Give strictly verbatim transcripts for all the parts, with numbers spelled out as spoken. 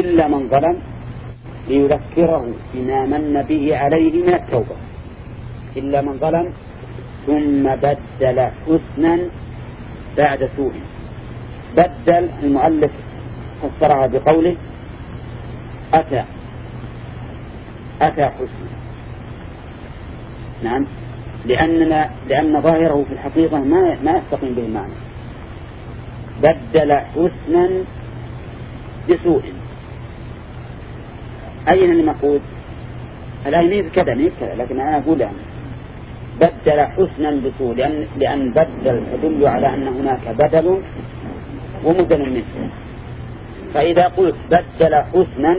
إلا من ظلم ليذكره بما من به عليه من التوبة، إلا من ظلم ثم بدل حسنا بعد سوء. بدل المؤلف فسرها بقوله أتى أتى حسنا. نعم، لأننا لأن ظاهره في الحقيقة ما ما يستقيم به المعنى. بدل حسنا بسوء. أين المقصود؟ الآية نيف كذا نيف كذا، لكن أنا أقول يعني بدل حسنا بسوء، لأن لأن بدل تدل على أن هناك بدل ومبدل منه. فإذا قلت بدل حسنا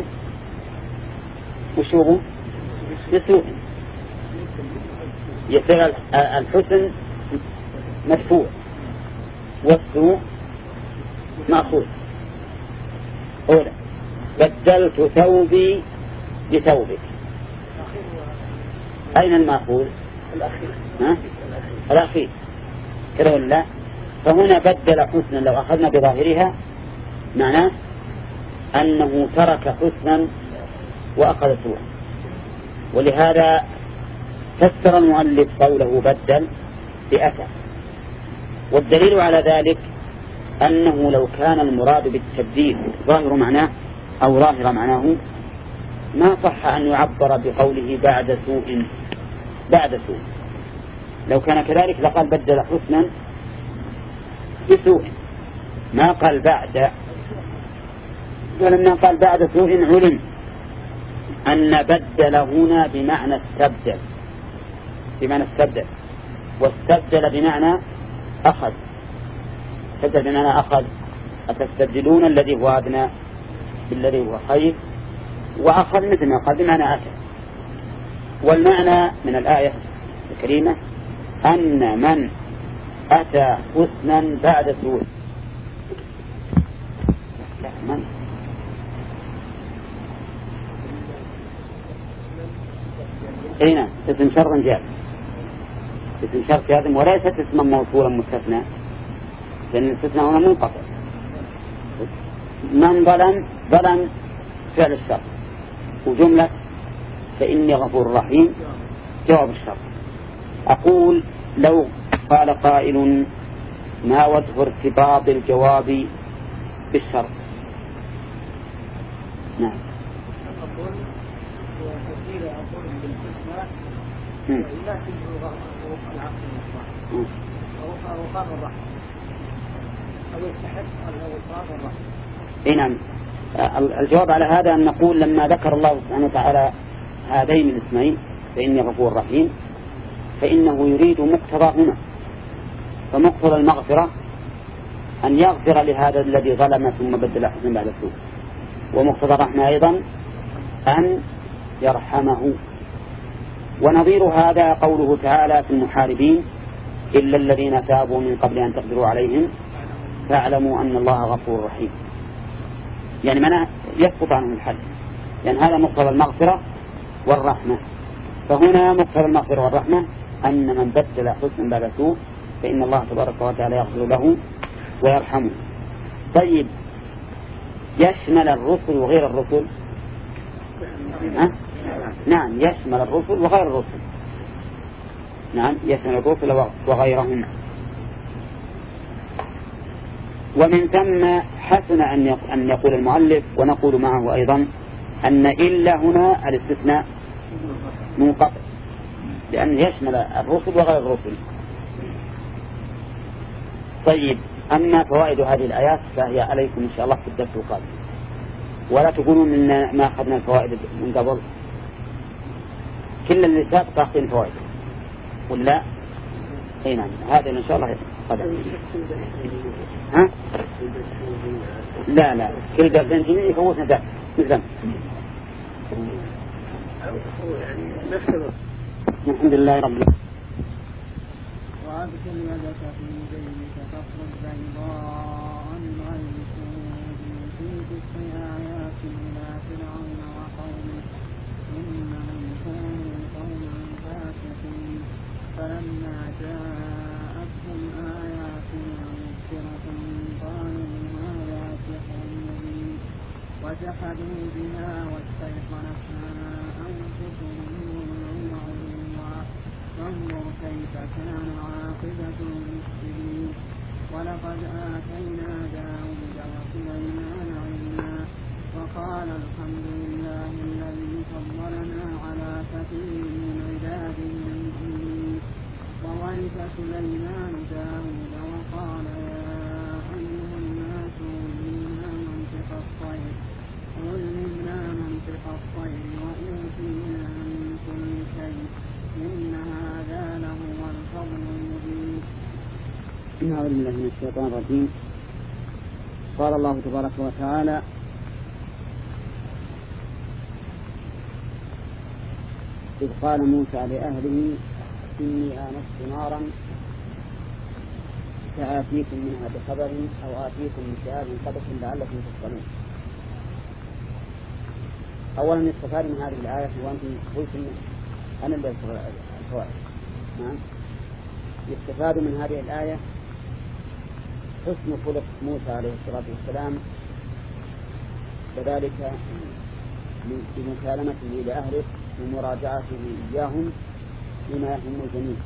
وشوه بسوء يصير الحسن مدفوع والسوء مأخوذ. أولا بدلت ثوبي بثوبك، أين المأخوذ؟ الأخير. ها؟ الأخير كده ولا لا؟ فهنا بدل حسنا لو أخذنا بظاهرها معناه أنه ترك حسنا وأخذ سوءا، ولهذا فسر المؤلف قوله بدل بأتى. والدليل على ذلك أنه لو كان المراد بالتبديل ظاهر معناه أو ظاهر معناه ما صح أن يعبر بقوله بعد سوء بعد سوء. لو كان كذلك لقال بدل حسنا بسوء، ما قال بعد. ولما قال بعد سوء علم أن بدل هنا بمعنى استبدل، بمعنى استبدل، واستبدل بمعنى أخذ. استبدل بمعنى أخذ. أتستبدلون الذي هو أدنى بالذي هو خير، وأخذ مثل ما قال بمعنى أتى. والمعنى من الآية الكريمة أن من أتى حسنا بعد سوء. لا من هنا اسم شرط جاء، اسم شرط جازم وليست اسما موصولا مستثنى، لأن الاستثناء هنا منقطع. من ظلم ظلم فعل الشرط، وجملة فإني غفور رحيم جواب الشرط. أقول لو قال قائل ما وجه ارتباط الجواب بالشرط؟ نعم. أقول وكثير أقول بالاستثناء لا تجد العقل المصلح أو أوقات الرحمة أو يستحق الأوقات الرحمة. إيه نعم. الجواب على هذا أن نقول لما ذكر الله سبحانه وتعالى هذين الاسمين فإني غفور رحيم فإنه يريد مقتضاهما. فمقتضى المغفرة أن يغفر لهذا الذي ظلم ثم بدل حسنا بعد سوء، ومقتضى الرحمة أيضا أن يرحمه. ونظير هذا قوله تعالى في المحاربين إلا الذين تابوا من قبل أن تقدروا عليهم فاعلموا أن الله غفور رحيم. يعني معناه يسقط عنهم الحد، لأن يعني هذا مقتضى المغفرة والرحمة. فهنا مقتضى المغفرة والرحمة أن من بدل حسنا بعد سوء فإن الله تبارك وتعالى يغفر له ويرحمه. طيب يشمل الرسل وغير الرسل؟ أه؟ نعم يشمل الرسل وغير الرسل. نعم يشمل الرسل وغيرهم. ومن ثم حسن أن يقول المؤلف ونقول معه أيضا أن إلا هنا الاستثناء منقطع، لأن يشمل الرسل وغير الرسل. طيب أما فوائد هذه الآيات فهي عليكم إن شاء الله في الدرس القادم، ولا تقولون إن ما أخذنا الفوائد من قبل. كل اللي سابق أخذين فوائد ولا أي نعم. هذا إن شاء الله قدم. ها؟ لا لا كل درسين جميع يفوتنا درس مثلا. الحمد لله رب العالمين. وأبكر يدك في جيبك تخرج بيضاء من غير سوء في تسع آيات إلى فرعون وقومه إنهم كانوا قوما فاسقين. فلما جاءتهم آياتنا مبصرة قالوا هذا سحر مبين وجحدوا وجحدوا بها واستيقنتها أنفسهم ظلما وعلوا فانظر كيف كان عاقبة المفسدين. ولقد آتينا داود وسليمان علما وقال الحمد لله الذي فضلنا على كثير من عباده المؤمنين. وورث سليمان داود وقال يا أيها الناس علمنا منطق الطير علمنا منطق الطير وأوتينا من كل شيء إن هذا لهو الفضل المبين. أعوذ بالله من الشيطان الرجيم. قال الله تبارك وتعالى إذ قال موسى لأهله إني آنست نارا سآتيكم منها بخبر أو آتيكم بشهاب قبس لعلكم تصطلون. أولا استفاد من هذه الآية وأنت قلت أنا اللي الفوائد. نعم. يستفاد من هذه الآية حسن خلق موسى عليه الصلاة والسلام وذلك بمكالمته لأهله ومراجعته إياهم بما يهم الجميع،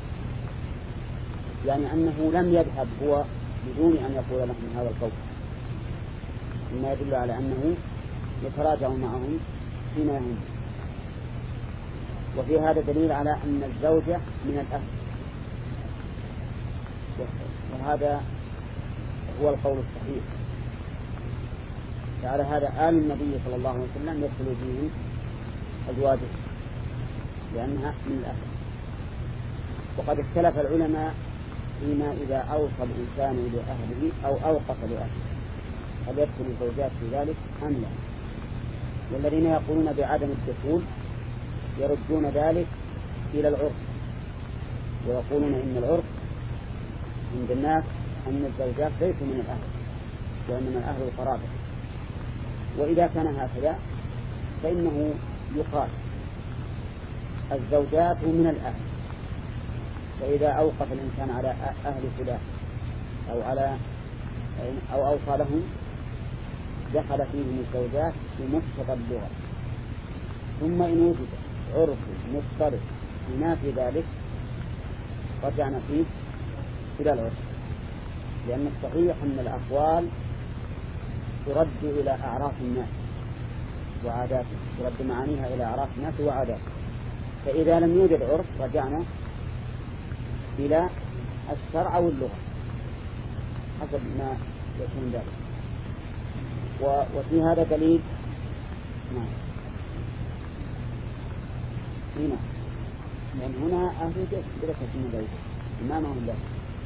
يعني أنه لم يذهب هو بدون أن يقول لهم هذا القول، مما يدل على أنه يتراجع معهم فيما يهم. وفي هذا دليل على أن الزوجة من الأهل، وهذا هو القول الصحيح. فعلى هذا آل النبي صلى الله عليه وسلم يدخل فيه أزواجه لأنها من الأهل. وقد اختلف العلماء فيما إذا أوصى الإنسان لأهله أو أوقف لأهله هل يدخل الزوجات في ذلك أم لا. والذين يقولون بعدم الدخول يردون ذلك إلى العرف، ويقولون إن العرف عند الناس أن الزوجات ليسوا من الأهل وإنما الأهل القرابة. وإذا كان هكذا فإنه يقال الزوجات من الأهل، فإذا أوقف الإنسان على أهل فلان أو على أو أوصى لهم دخل فيهم الزوجات بمقتضى اللغة. ثم إن وجد عرف مضطرب ينافي ذلك رجعنا فيه إلى العرف، لأن الصحيح أن الأقوال ترد إلى أعراف الناس وعاداتهم، ترد معانيها إلى أعراف الناس وعاداتهم. فإذا لم يوجد عرف رجعنا إلى الشرع واللغة حسب ما يكون ذلك. وفي هذا دليل نعم هنا، لأن هنا أهل درسة من ذلك إمامهم الله.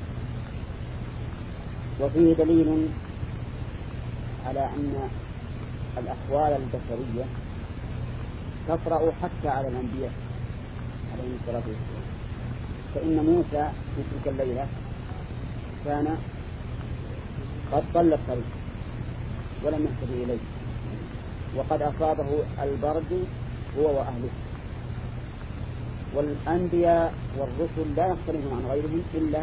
وفيه دليل على أن الأحوال البشرية تطرأ حتى على الأنبياء عليه الصلاة والسلام. فإن موسى في تلك الليلة كان قد ضل الطريق ولم يهتدي إليه، وقد أصابه البرد هو وأهله. والأنبياء والرسل لا يختلفون عن غيرهم إلا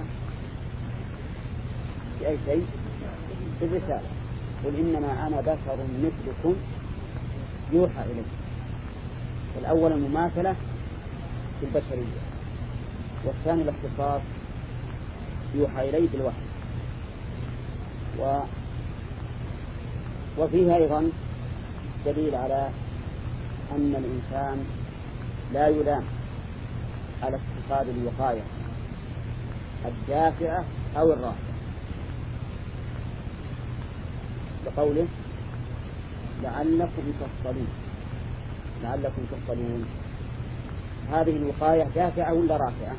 في أي شيء في الرسالة. قل إنما أنا بشر مثلكم يوحى إليه. الأول المماثلة في البشرية، والثاني الاختصاص يوحى إليه بالوحي. و... وفيها أيضا دليل على أن الإنسان لا يلام على اتخاذ الوقاية الدافعة أو الرافعة، بقوله لعلكم تصطلون. لعلكم تصطلون هذه الوقاية دافعة ولا رافعة؟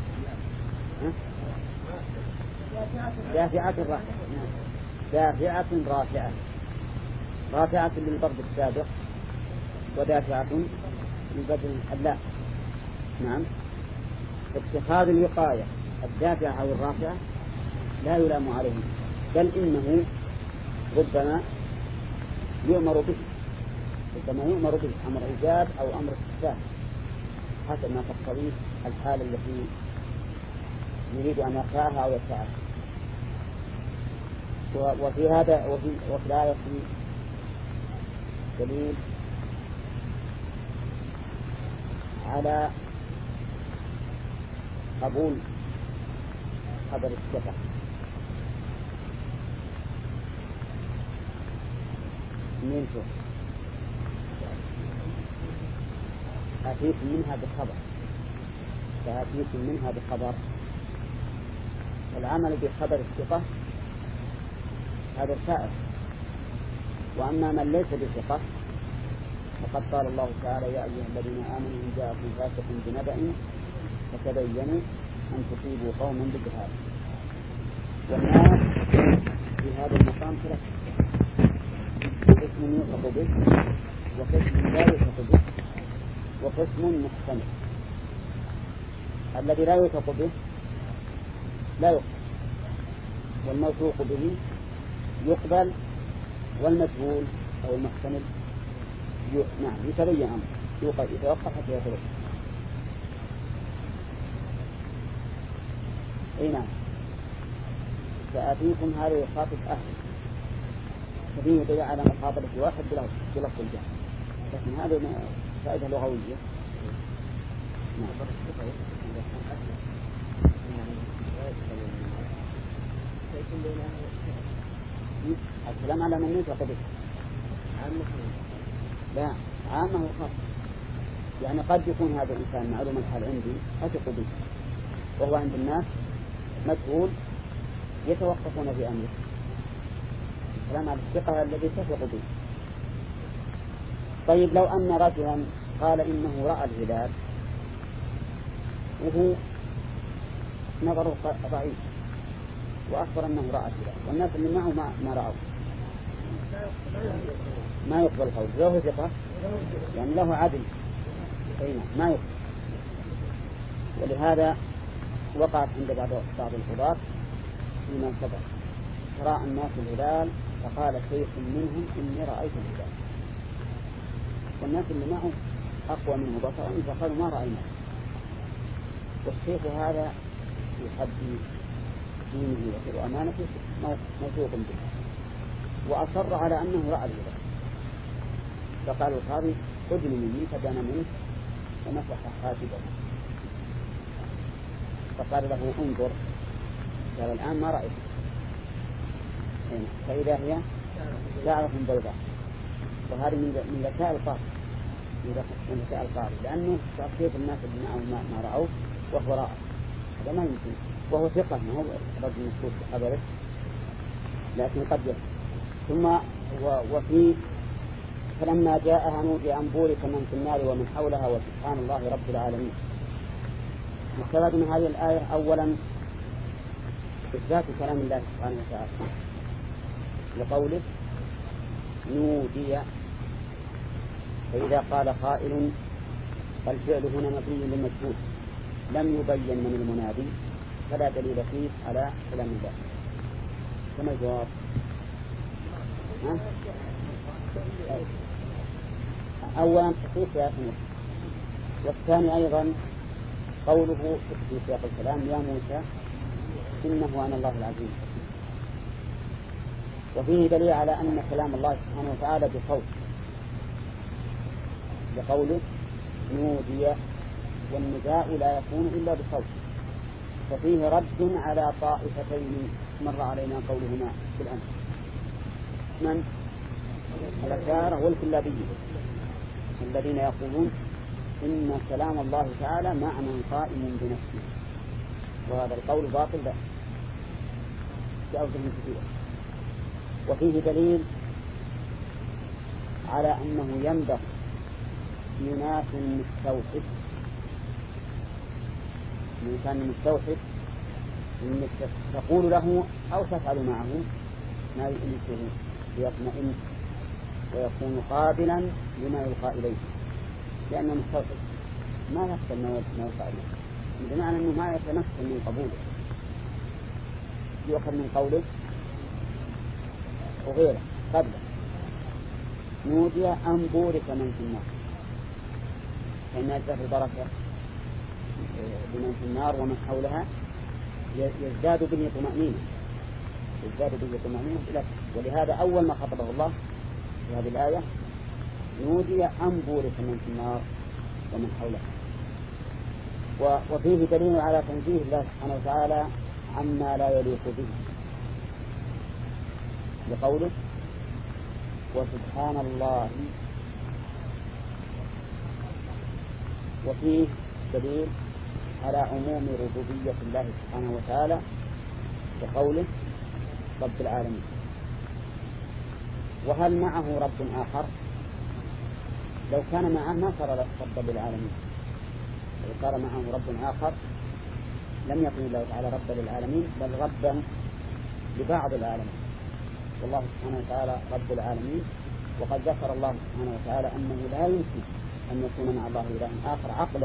دافعة رافعة. دافعة رافعة. رافعة للبرد السابق ودافعة للبرد اللاحق. نعم. اتخاذ الوقاية الدافعة أو الرافعة لا يلام عليه، بل إنه ربما يؤمر به، ربما يؤمر به أمر إيجاب أو أمر استحباب حسب ما تقتضيه الحالة التي يريد أن يقرأها أو يدفعها. وفي هذا وفي, وفي الآية دليل على قبول خبر الثقة. من شوف أتيكم منها بخبر، فأتيكم منها بخبر. العمل بخبر الثقة هذا سائر، وأما من ليس بثقة فقد قال الله تعالى: يا أيها الذين آمنوا إن جاءكم فاسق بنبأ فتبينوا أن تصيبوا قوما بجهالة. والناس في هذا المقام ثلاث: قسم يوثق به، وقسم لا يوثق به، وقسم محتمل. الذي لا يوثق به لا يقبل، والموثوق به يقبل، والمجهول أو المحتمل نعم يتبين أمره، يتوقف حتى يتبين. أي نعم. سآتيكم هذا يخاطب أهل، ففيه يدل على مخاطبة واحد بلفظ الجهل، لكن هذا فائدة لغوية. نعم. الكلام على من يوثق به لا عامة وخاصة. يعني قد يكون هذا الإنسان معلوم الحال عندي أثق به، وهو عند الناس مجهول يتوقفون في أمره. الكلام على الثقة الذي تثق به. طيب لو أن رجلا قال إنه رأى الهلال وهو نظره ضعيف، وأخبر أنه رأى الهلال، والناس اللي معه ما, ما رأوا، ما يقبل قول. له ثقة يعني له عدل، ما يقبل. ولهذا وقعت عند بعض بعض القضاة فيما سبق رأى الناس الهلال، فقال شيخ منهم إني رأيت الهلال، والناس اللي معه أقوى منه بصرا فقالوا ما رأينا. والشيخ هذا في حد دينه وأمانته موثوق به، وأصر على أنه رأى الهلال. فقال القاضي: خذني مني، فدنا منه ومسح حاجبه. فقال له: انظر. قال: الآن ما رأيت. فإذا هي شعرة بيضاء. وهذه من ذكاء القاضي، من ذكاء القاضي، لأنه تأكيد الناس اللي معه ما رأوا وهو رأى، هذا ما يمكن. وهو ثقة، ما هو رجل مشهور بخبره، لكن قد يكون. ثم وفي فلما جاءها نودي أن بورك من في النار ومن حولها وسبحان الله رب العالمين. مستفاد من هذه الآية أولا إثبات كلام الله سبحانه وتعالى، وقوله نودي. فإذا قال قائل الفعل هنا مبني للمجهول لم يبين من المنادي، فلا دليل فيه على كلام الله. كما الجواب؟ أولا تخصيص يا أخي، والثاني أيضا قوله في سياق الكلام: يا موسى إنه أنا الله العزيز. وفيه دليل على أن كلام الله سبحانه وتعالى بصوت، لقوله نودي، والنداء لا يكون إلا بصوت. ففيه رد على طائفتين مر علينا قولهما في الأمس، من الأشاعرة والكلابية، الذين يقولون إن كلام الله تعالى معنى قائم بنفسه، وهذا القول باطل له بأوجه كثيرة. وفيه دليل على أنه ينبغي في ناس مستوحد، من كان مستوحد إنك تقول له أو تفعل معه ما يؤنسه ليطمئن ويكون قابلا لما يلقى إليه، لأنه مستوحد ما يقبل ما يلقى إليه، بمعنى أنه ما يتمكن من قبوله، يؤخذ من قوله وغيره قبله. نودي أن بورك من في النار، فإن أجزاء البركة بمن في النار ومن حولها يزداد به طمأنينة، يزداد به طمأنينة. ولهذا أول ما خطبه الله في هذه الآية نودي أن بورك من في النار ومن حولها. وفيه دليل على تنزيه الله سبحانه وتعالى عما لا يليق به لقوله وسبحان الله. وفيه دليل على عموم ربوبية الله سبحانه وتعالى لقوله رب العالمين. وهل معه رب آخر؟ لو كان معه ما صار رب للعالمين. لو صار معه رب آخر لم يكن الله تعالى رب للعالمين بل ربا لبعض العالمين، والله سبحانه وتعالى رب العالمين. وقد ذكر الله سبحانه وتعالى أنه لا يمكن أن يكون مع الله إله آخر عقلا،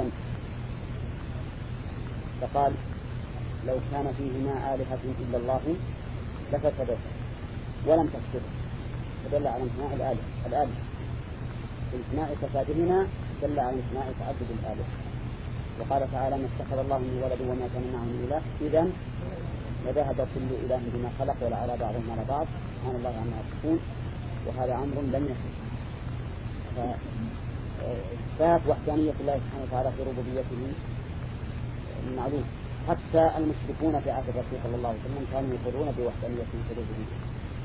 فقال لو كان فيهما آلهة إلا الله لفسدتا ولم تفسده، فدل على امتناع الآلهة الآلهة امتناع فسادهما دل على امتناع تعدد الآلهة. وقال تعالى ما اتخذ الله من ولد وما كان معه من إله إذن لذهب كل إله بما خلق ولا على بعضهم على بعض سبحان الله عما يصفون، وهذا أمر لم يحدث. فإثبات وحدانية الله سبحانه وتعالى في ربوبيته معلوم. حتى المشركون في عهد الرسول صلى الله عليه وسلم كانوا يقرون بوحدانيته في ربوبيته.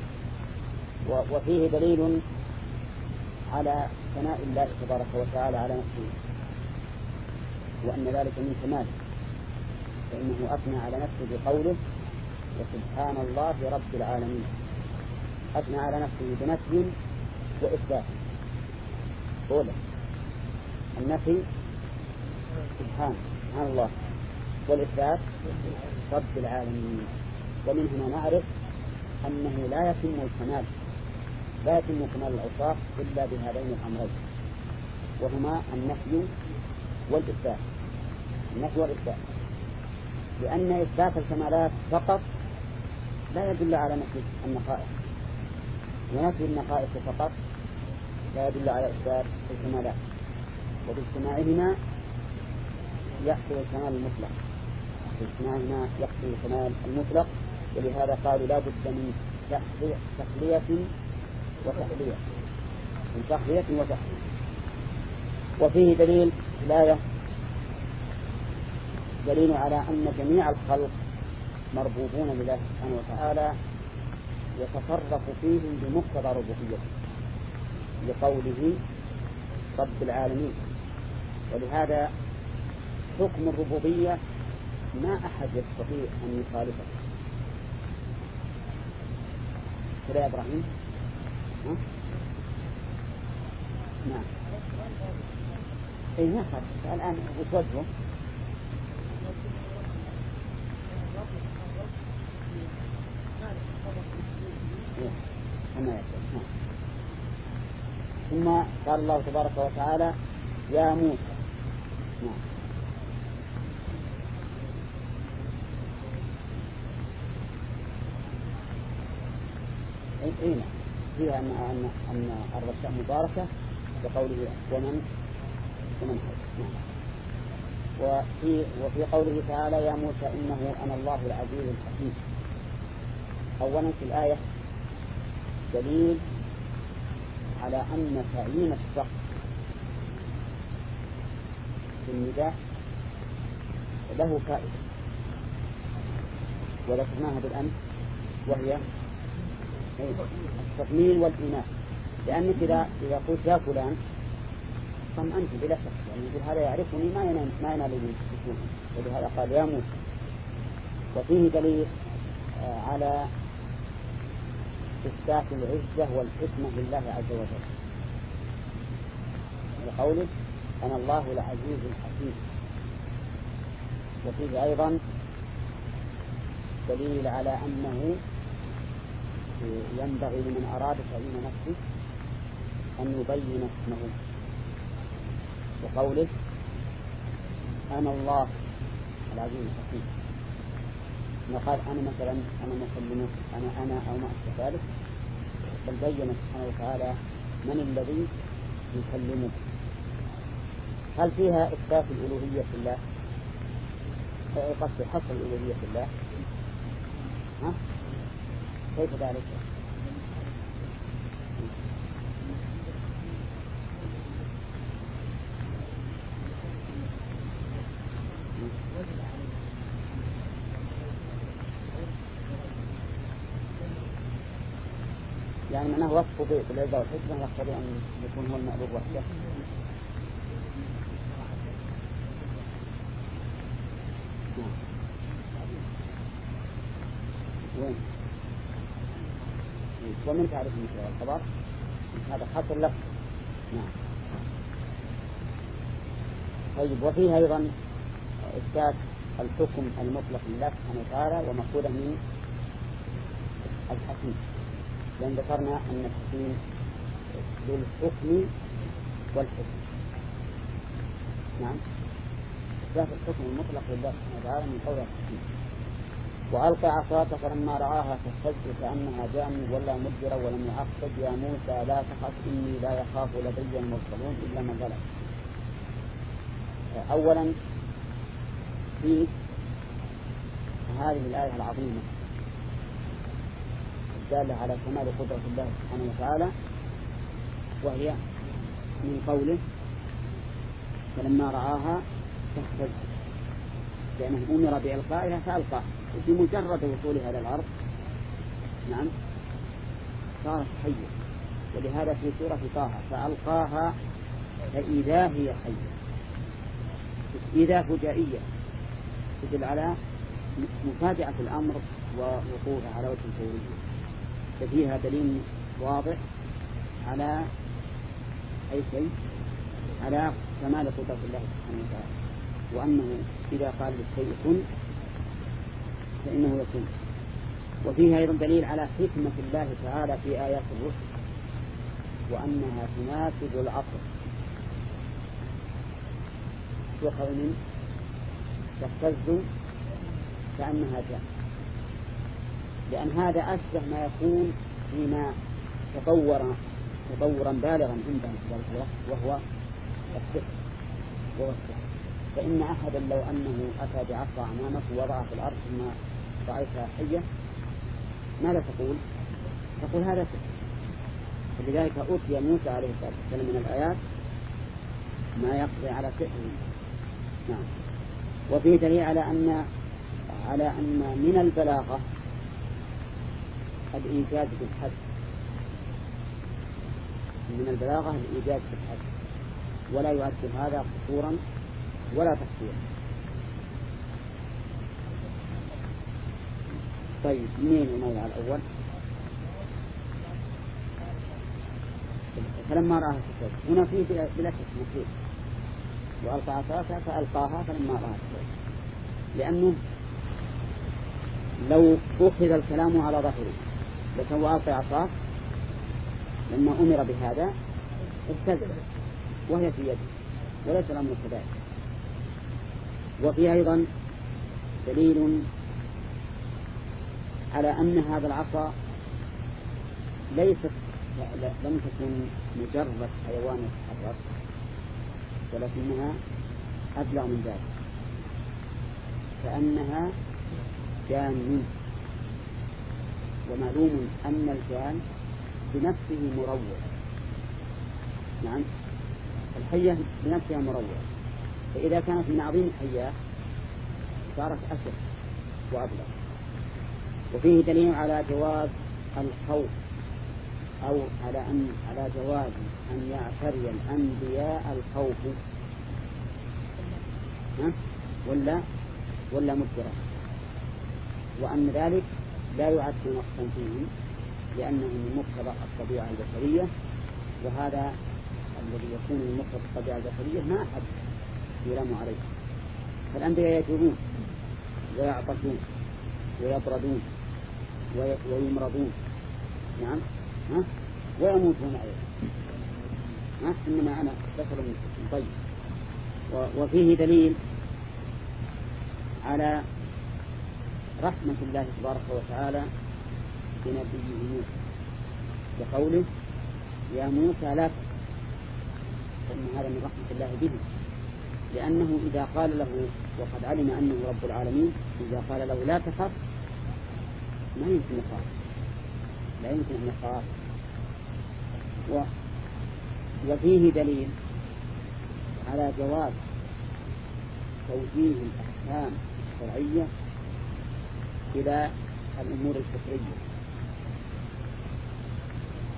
وفيه دليل على ثناء الله تبارك وتعالى على نفسه وأن ذلك من كماله، فإنه أثنى على نفسه بقوله وسبحان الله رب العالمين. أثنى على نفسه بنفي وإثبات. قوله النفي سبحان سبحان الله، والإثبات رب العالمين. ومن هنا نعرف أنه لا يتم الكمال لا يتم كمال الأوصاف إلا بهذين الأمرين، وهما النفي والإثبات. النفي والإثبات، لأن إثبات الكمالات فقط لا يدل على نفي النقائص، ونفي النقائص فقط لا يدل على إثبات الكمالات، وباجتماعهما يحصل الكمال المطلق باجتماعهما يحصل الكمال المطلق. ولهذا قالوا لا بد من تخلية وتحلية من تخلية وتحلية. وفيه دليل الآية دليل على أن جميع الخلق مربوبون لله سبحانه وتعالى يتصرف فيهم بمقتضى ربوبيته لقوله رب العالمين. ولهذا حكم الربوبية ما أحد يستطيع أن يخالفه. كده يا إبراهيم؟ ها؟ نعم. إيه ما خالف الآن وتوجهه. ثم قال الله تبارك وتعالى يا موسى. نعم. أين فيها أن أن أن الرشاء مباركة بقوله ومن ومن حول. نعم. وفي وفي قوله تعالى يا موسى إنه أنا الله العزيز الحكيم. أولا في الآية دليل على أن تعيين الشخص في النداء له فائدة وذكرناها بالأمس، وهي التضمين والإيمان. لأنك إذا إذا قلت يا فلان طمأنت بلا شك، يعني يقول هذا يعرفني ما ينال ما ينال لي بسهولة، ولهذا قال يا موسى. وفيه دليل على إثبات العزة والحكمة لله عز وجل لقوله أنا الله العزيز الحكيم. وفيه أيضا دليل على أنه ينبغي لمن أراد تعيين نفسه أن يبين اسمه وقوله أنا الله العزيز الحكيم. وقال أنا مثلا أنا مسلمك أنا أنا أو ما أشبه ذلك، بل بين سبحانه وتعالى من الذي يكلمه. هل فيها إثبات الألوهية في الله؟ قصد حصر الألوهية في الله؟ ها؟ كيف ذلك؟ يعني معناه وصفه بالعزة والحكمة يقتضي أن يكون هو المألوف وحده. وين؟ ومن تعرف مثل الخبر هذا حصر لك. نعم. طيب وفيه أيضا إثبات الحكم المطلق لله سبحانه وتعالى ومأخوذه من الحكيم، لأن ذكرنا أن الحكيم ذو الحكم والحكم. نعم. إثبات الحكم المطلق لله سبحانه وتعالى من قول الحكيم. وألقى عصاك فلما رآها تهتز كأنها جان ولا مدبرا ولم يعقب يا موسى لا تخف إني لا يخاف لدي المرسلون إلا من ظلم. أولا في هذه الآية العظيمة الدالة على كمال قدرة الله سبحانه وتعالى، وهي من قوله فلما رآها تهتز، لأنه أمر بإلقائها فألقاها، بمجرد وصولها إلى الأرض نعم صارت حية. ولهذا في سورة طه فألقاها فإذا هي حية، إذا فجائية تدل على مفاجأة الأمر ووقوعه على وجه الفورية، ففيها دليل واضح على أي شيء، على كمال قدرة الله سبحانه وتعالى، وأنه إذا قال للشيء كن فإنه يكون. وفيها أيضا دليل على حكمة الله تعالى في آيات الرسل وأنها تناسب العصر، يؤخذ من تهتز كأنها جان، لأن هذا أشبه ما يكون فيما تطور تطورا بالغا عندنا في ذلك الوقت وهو السحر وهو السحر. فإن أحدا لو أنه أتى بعصا أمامك ووضعها في الأرض ثم رأيتها حية ماذا تقول؟ تقول هذا سحر. فلذلك أوتي موسى عليه الصلاة والسلام من الآيات ما يقضي على سحر. نعم. وفيه دليل على أن على أن من البلاغة الإيجاز بالحد، من البلاغة الإيجاز بالحد، ولا يؤثر هذا قصورا ولا تقصيرا. طيب منين الموضع الأول؟ فلما رآها تهتز، هنا فيه بلا شك مفيد، وألقى عصاها فألقاها فلما رآها تهتز، لأنه لو أخذ الكلام على ظاهره لكن وألقى عصاه لما أمر بهذا اهتزت وهي في يده وليس الأمر كذلك. وفي أيضا دليل على أن هذا العصا ليست لم تكن مجرد حيوان يتحرك، ولكنها أبلغ من ذلك، كأنها جان. ومعلوم أن الجان بنفسه مروع. نعم. الحية بنفسها مروع، فإذا كانت من عظيم الحيات صارت أشد وأبلغ. وفيه دليل على جواز الخوف أو على أن على جواز أن يعتري الأنبياء الخوف ولا ولا مدبرا، وأن ذلك لا يعد نقصا فيهم لأنه من مقتضى الطبيعة البشرية، وهذا الذي يكون من مقتضى الطبيعة البشرية ما أحد يلام عليه. فالأنبياء يجوبون ويعطشون ويبردون ويمرضون نعم ها ويموتون أيضا، ها إنما أنا بشر مثلكم. طيب. وفيه دليل على رحمة الله تبارك وتعالى بنبيه موسى بقوله يا موسى لا تخف، فإن هذا من رحمة الله به، لأنه إذا قال له وقد علم أنه رب العالمين إذا قال له لا تخف ما يمكن يخاف، لا يمكن أن يخاف. و... وفيه دليل على جواز توجيه الأحكام الشرعية إلى الأمور الفطرية،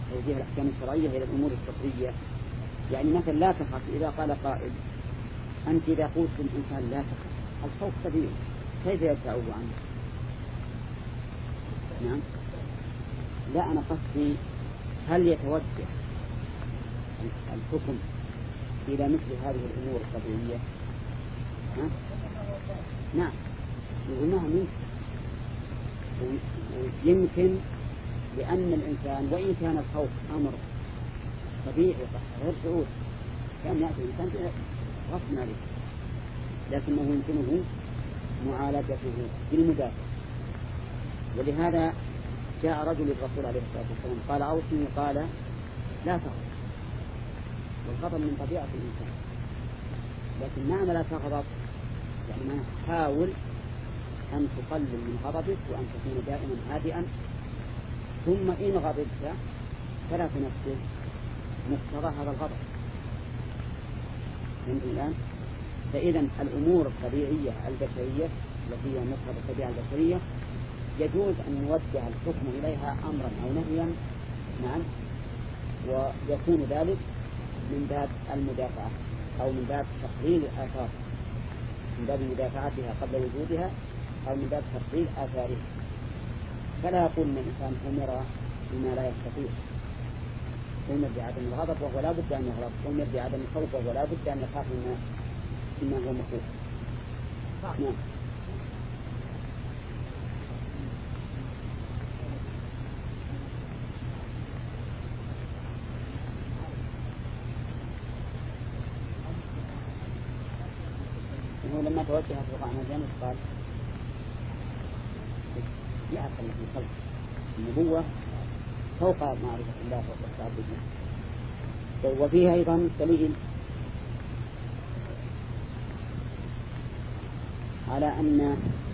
توجيه الأحكام الشرعية إلى الأمور الفطرية. يعني مثلا لا تخف، إذا قال قائل أنت إذا قلت للإنسان لا تخف الخوف طبيعي، كيف يدفعه عنه؟ نعم، لا، أنا قصدي هل يتوجه الحكم إلى مثل هذه الأمور الطبيعية؟ ها؟ نعم، يقول نعم يمكن، ويمكن لأن الإنسان وإن كان الخوف أمر طبيعي غير شعور، كان يأتي الإنسان غصب عليه، لكنه يمكنه معالجته بالمدافع. ولهذا جاء رجل للرسول عليه الصلاة والسلام قال أوصني، قال لا تغضب، والغضب من طبيعة الإنسان، لكن معنى لا تغضب يعني ما حاول أن تقلل من غضبك وأن تكون دائما هادئا، ثم إن غضبت فلا تنفذ مقتضى هذا الغضب. فهمت الآن؟ فإذا الأمور الطبيعية البشرية التي هي مقتضى الطبيعة البشرية يجوز أن نوجه الحكم إليها أمرا أو نهيا، نعم، ويكون ذلك من باب المدافعة أو من باب تقليل الآثار، من باب مدافعتها قبل وجودها أو من باب تقليل آثارها. فلا يقول أن الإنسان أمر بما لا يستطيع، أمر بعدم الغضب وهو لا بد أن يغضب، أمر بعدم الخوف وهو لا بد أن يخاف مما هو مخوف. نعم. لما توجه الفقهاء مجانس قال يعرف الله في خلق النبوة فوق معرفة الله وفوق تعبد الله. وفيها أيضا دليل على أن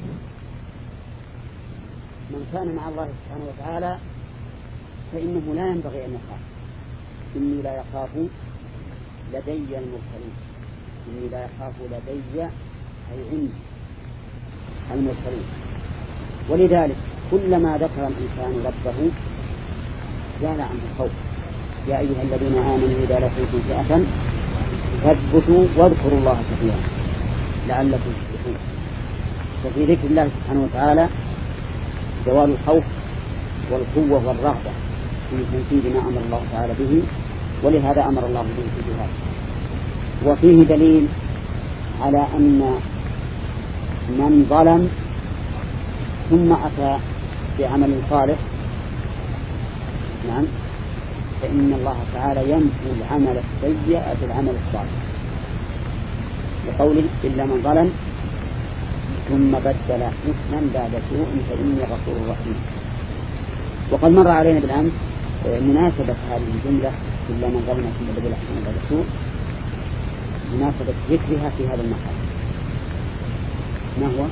من كان مع الله سبحانه وتعالى فإنه لا ينبغي أن يخاف. إني لا يخاف لدي المرسلين، إني لا يخاف لدي أي عندي المرسلين. ولذلك كلما ذكر الإنسان ربه زال عنه الخوف. يا أيها الذين آمنوا إذا لقيتم فئة فاثبتوا واذكروا الله كثيرا لعلكم تفلحون. ففي ذكر الله سبحانه وتعالى زوال الخوف والقوة والرغبة في تنفيذ ما أمر الله تعالى به، ولهذا أمر الله به في الجهاد. وفيه دليل على أن من ظلم ثم أتى بعمل صالح، نعم، فإن الله تعالى يمحو العمل السيء بالعمل الصالح، لقوله إلا من ظلم ثم بدل حسنا بعد سوء فإني غفور رحيم. وقد مر علينا بالأمس مناسبة هذه الجملة إلا من ظلم ثم بدل حسنا بعد سوء، مناسبة ذكرها في هذا المقام. ما هو؟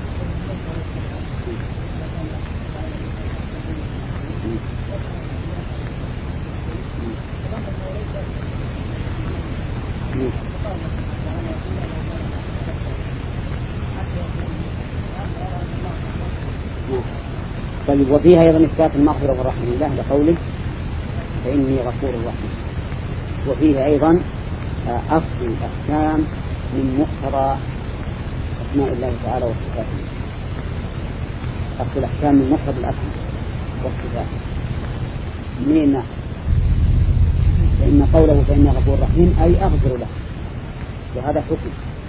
طيب، وفيها أيضا إثبات المغفرة والرحمة لله لقوله فإني غفور رحيم. وفيه أيضا أخذ الأحكام من مقتضى أسماء الله تعالى وصفاته، أخذ الأحكام من مقتضى الأسماء والصفات. منين نأخذ؟ فإن قوله فإني غفور رحيم أي أغفر له، وهذا حكم.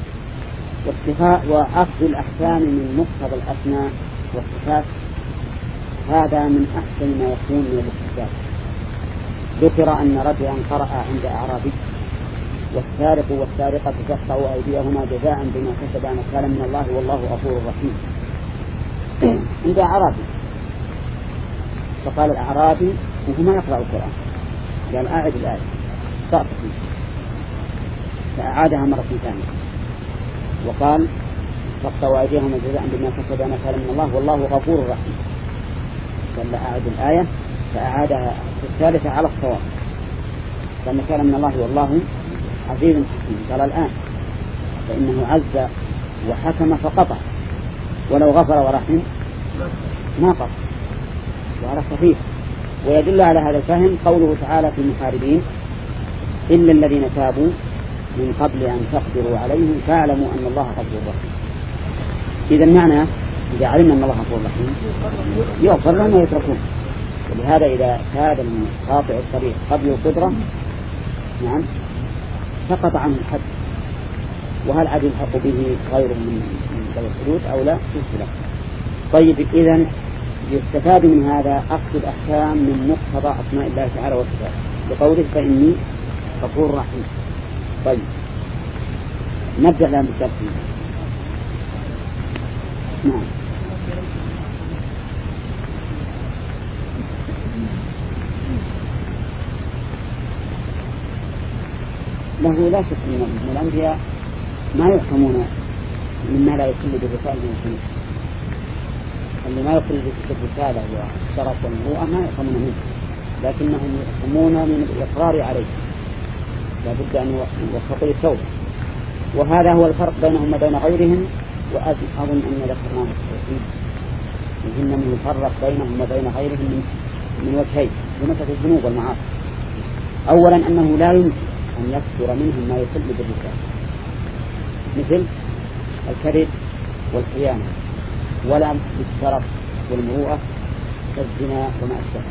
وأخذ الأحكام من مقتضى الأسماء والصفات هذا من أحسن ما يكون من الاستحسان. ذكر أن رجلا قرأ عند أعرابي والسارق والسارقة تقطعوا أيديهما جزاء بما كسبا نكالا من الله والله غفور رحيم عند أعرابي. فقال الأعرابي وهو ما يقرأ القرآن قال أعد الآية تأتي، فأعادها مرة ثانية وقال تقطعوا أيديهما جزاء بما كسبا نكالا من الله والله غفور رحيم. قال أعد الآية فأعادها في الثالثة على الصواب، قال نكالا من الله والله عزيز حكيم. قال الآن فإنه عز وحكم فقطع، ولو غفر ورحم ما قطع، وهذا خفيف. ويدل على هذا الفهم قوله تعالى في المحاربين إلا الذين تابوا من قبل أن تقدروا عليهم فاعلموا أن الله غفور رحيم. إذا المعنى إذا علمنا أن الله غفور رحيم يغفر لهم ويتركون. ولهذا إذا تاب من قاطع الطريق قبل القدرة نعم سقط عنه الحد، وهل عاد يلحق به غيره من ذوي الحدود أو لا يسلم. طيب إذن يستفاد من هذا أخذ الأحكام من مقتضى أسماء الله تعالى وصفاته بقوله فإني غفور رحيم. طيب نبدأ الآن بالترتيب. نعم له لا شك من الأنبياء ما يحكمون مما لا يكون بالرسالة من الحنين، اللي ما يخرج بالرسالة والشرف والمروءة ما يحكمون منه، لكنهم يحكمون من الإقرار عليه، لابد أن يوفقوا للتوبة. وهذا هو الفرق بينهم وبين غيرهم. وأظن أن ذكرناه في التوحيد يجب أن يفرق بينهم وبين غيرهم من, من وجهين بمثل الذنوب والمعاصي. أولا أنه لا يمكن أن يصدر منهم ما يخل بالرسالة مثل الكذب والخيانة، ولا بالشرف والمروءة كالزنا وما أشبه.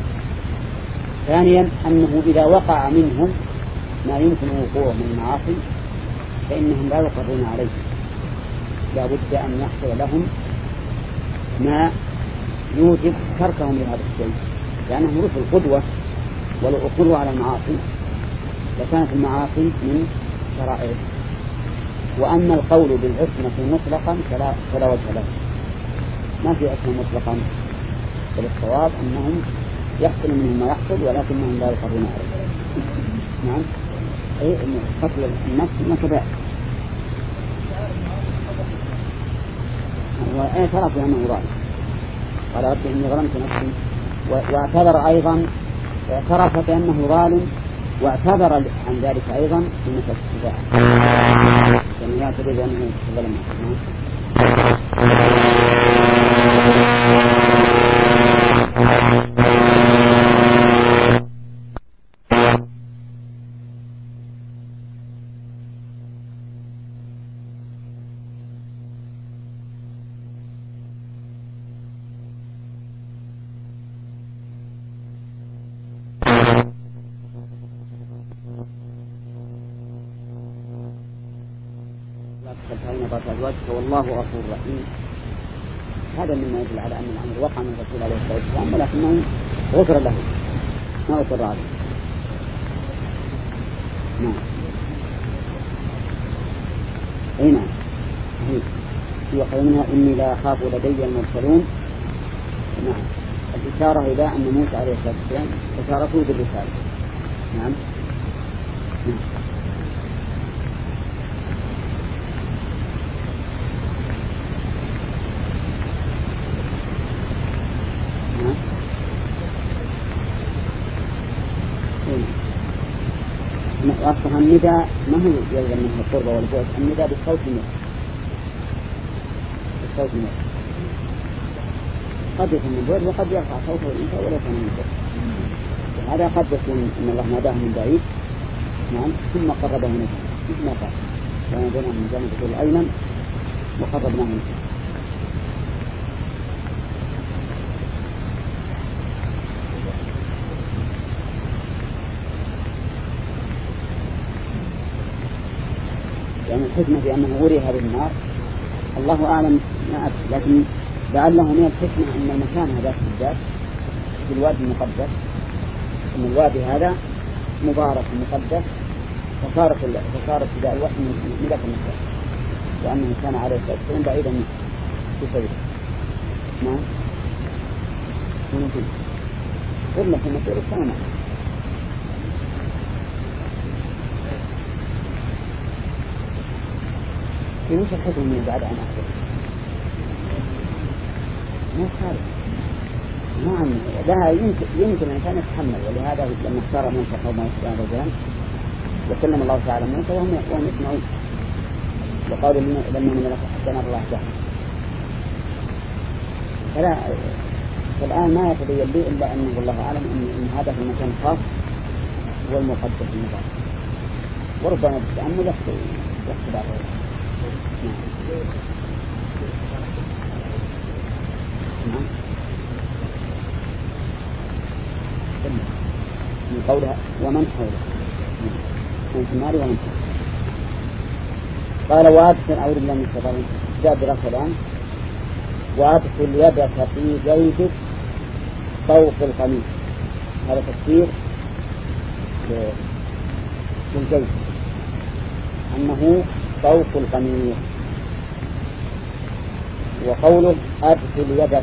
ثانيا أنه إذا وقع منهم ما يمكن وقوعه من المعاصي فإنهم لا يقرون عليه، لا بد أن يحصل لهم ما يوجب تركهم لهذا الشيء، لأنهم رسل قدوة، ولو أقروا على المعاصي لكانت المعاصي من شرائع. وأما القول بالعصمة مطلقا فلا, فلا وجه له، ما في عصمة مطلقا، بل الصواب أنهم يحصل منهم ما يحصل ولكنهم لا يقرون عليه. نعم أي أن قتل النفس ما كبائر، واعترف بأنه ظالم، قال رب إني ظلمت نفسي، واعتذر أيضا، اعترف بأنه ظالم واعتذر عن ذلك أيضا في مسألة الشفاعة، يعني يعتذر بأنه ظلم. والله غفور رحيم. هذا مما يدل على أن الأمر وقع من الرسول عليه الصلاة والسلام، ولكنه غفر له ما غفر عليه. نعم أي نعم في قولنا إني لا أخاف لدي المرسلون. نعم الإشارة إلى أن موسى عليه الصلاة والسلام بشارته بالرسالة. نعم نعم وأصلها النداء ما هو يلزم منه القرب والبعد، النداء بالصوت النفس، بالصوت النفس قد يكون من بعد وقد يرفع صوته الإنسان وليس من بعد. هذا قد يكون أن الله ناداه من بعيد نعم ثم قربه من جانب مثل ما قال وناديناه من جانب الأيمن وقربناه من جانب. يعني الحكمة في أنه أوري هذه النار الله أعلم ما أدري، لكن لعله من الحكمة أن المكان هذا بالذات في الوادي المقدس، أن الوادي هذا مبارك مقدس، فصارت فصارت ابتداء الوحي من ذاك المكان، لأنه كان عليه الصلاة والسلام بعيدا في سبيله. نعم ممكن قلنا في مسير السنة في مش الحكم من بعد عن أخذ ما خارج. نعم لها يمكن يمكن أن كان يتحمل، ولهذا لما اختار موسى قوم يسمع رجلا وكلم الله تعالى موسى وهم وهم يسمعون وقالوا لما من لك حتى نرى الله جهل. فلا فالآن ما يتبين لي إلا أنه والله أعلم أن, إن هذا في مكان خاص هو المقدس المضاف، وربما بالتأمل يحصل بعض نعم من قولها ومن حوله من النار ومن حوله. قال وادخل أعوذ بالله من الشيطان جاء دراسة الآن وادخل يدك في جيبك فوق القميص، هذا تفسير للجيب أنه فوق القميص. وقوله أدخل يدك،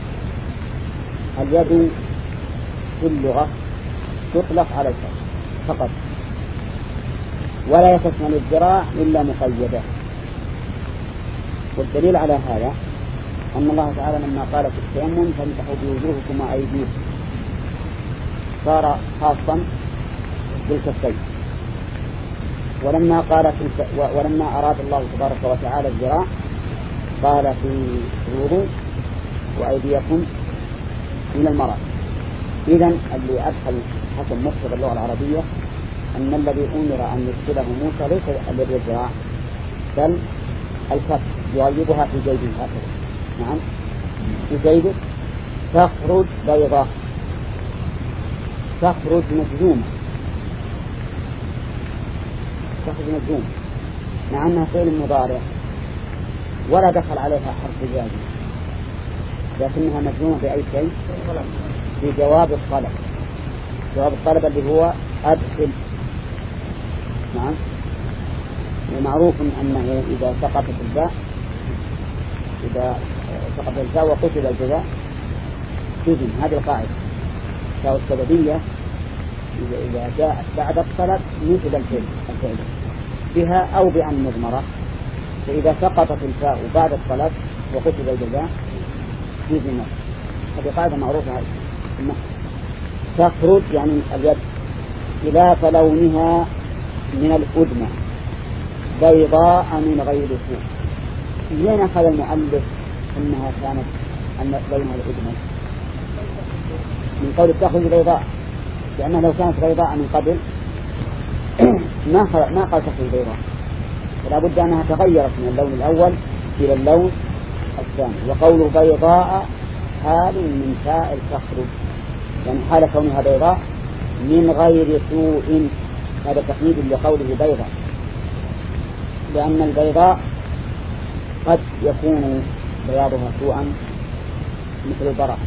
اليد في اللغة تطلق على الكف فقط ولا يتشمل الذراع إلا مقيدة. والدليل على هذا أن الله تعالى لما قال في التيمم فامسحوا بوجوهكم وأيديكم صار خاصا بالكفين، ولما قال ولما أراد الله تبارك وتعالى الذراع قال في الوضوء وأيديكم إلى المرأة. إذن اللي أدخل حسب مقتضى اللغة العربية أن الذي أمر أن يدخله موسى ليس الذي الذراع بل الكف يغيبها في جيبه هكذا. نعم في جيبه تخرج بيضاء، تخرج مجزومة، تخرج مجزومة مع أنها فعل مضارع ولا دخل عليها حرف جازم، لكنها مجزومة بأي شيء بجواب الطلب، جواب الطلب اللي هو أدخل. نعم ومعروف أنه إذا سقطت الباء إذا سقط الباء وقتل الجزاء تجن، هذه القاعدة فهو السببية إذا جاءت بعد الطلب مثل الفعل الفعل بها أو بأن مضمرة، فإذا سقطت الفاء بعد الطلب وقتل الجزاء تجن. هذه قاعدة معروفة. تخرج يعني اليد خلاف لونها من الأدمى بيضاء من غير سوء. لين أخذ المؤلف أنها كانت أن لونها الأدمى من قول تخرج بيضاء، لأنها لو كانت بيضاء من قبل ما ما قال تخرج بيضاء، فلا بد أنها تغيرت من اللون الأول إلى اللون الثاني. وقول بيضاء حال من سائل تخرج يعني حال كونها بيضاء من غير سوء، هذا تقييد لقوله بيضاء، لأن البيضاء قد يكون بياضها سوءا مثل البرق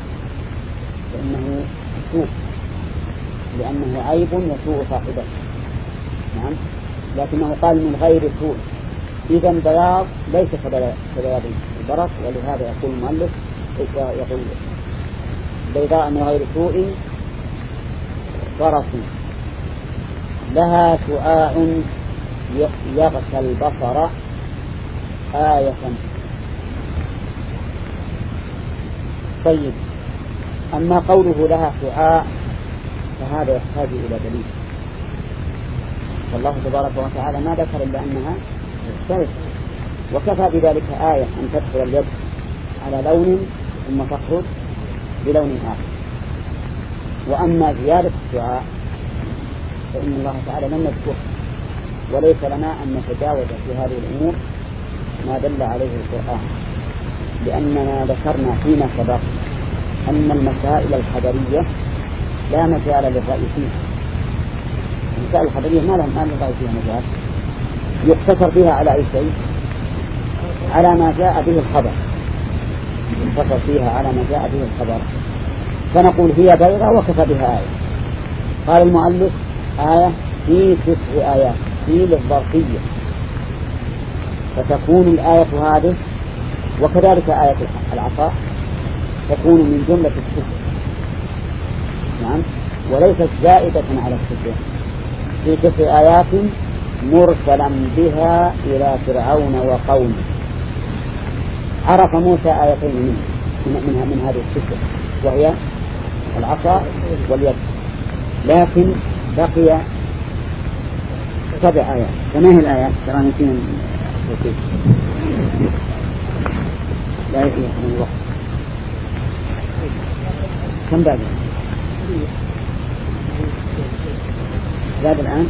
فإنه سوء لأنه عيب يسوء صاحبه. نعم لكنه قال من غير سوء، إذن بياض ليس كبياض البرق، ولهذا يقول المؤلف يقول بيضاء من غير سوء فرس لها شعاع يغشى البصر آية. طيب أما قوله لها شعاع فهذا يحتاج إلى دليل، والله تبارك وتعالى ما ذكر إلا أنها تختلف، وكفى بذلك آية أن تدخل اليد على لون ثم تخرج بلون آخر. وأما زيادة الشعاع فإن الله تعالى لم يذكر، وليس لنا أن نتجاوز في هذه الأمور ما دل عليه القرآن، لأننا ذكرنا فيما سبق أن المسائل الخبرية لا مجال للرأي فيها. المسائل الخبرية ما لها للرأي فيها مجال، يقتصر فيها على أي شيء؟ على ما جاء به الخبر، يقتصر فيها على ما جاء به الخبر. فنقول هي بيضاء وكفى بها آية. قال المؤلف آية في تسع آيات في للظرفية، فتكون الآية هذه وكذلك آية العصا تكون من جملة التسع. نعم وليست زائدة على التسع، في تسع آيات مرسلا بها إلى فرعون وقومه. عرف موسى آيتين منها من, من هذه التسع وهي العصا واليد، لكن بقي سبع آيات. فما هي الآيات؟ ترى نسينا لا يفيه من الوقت. كم باقي؟ زاد الآن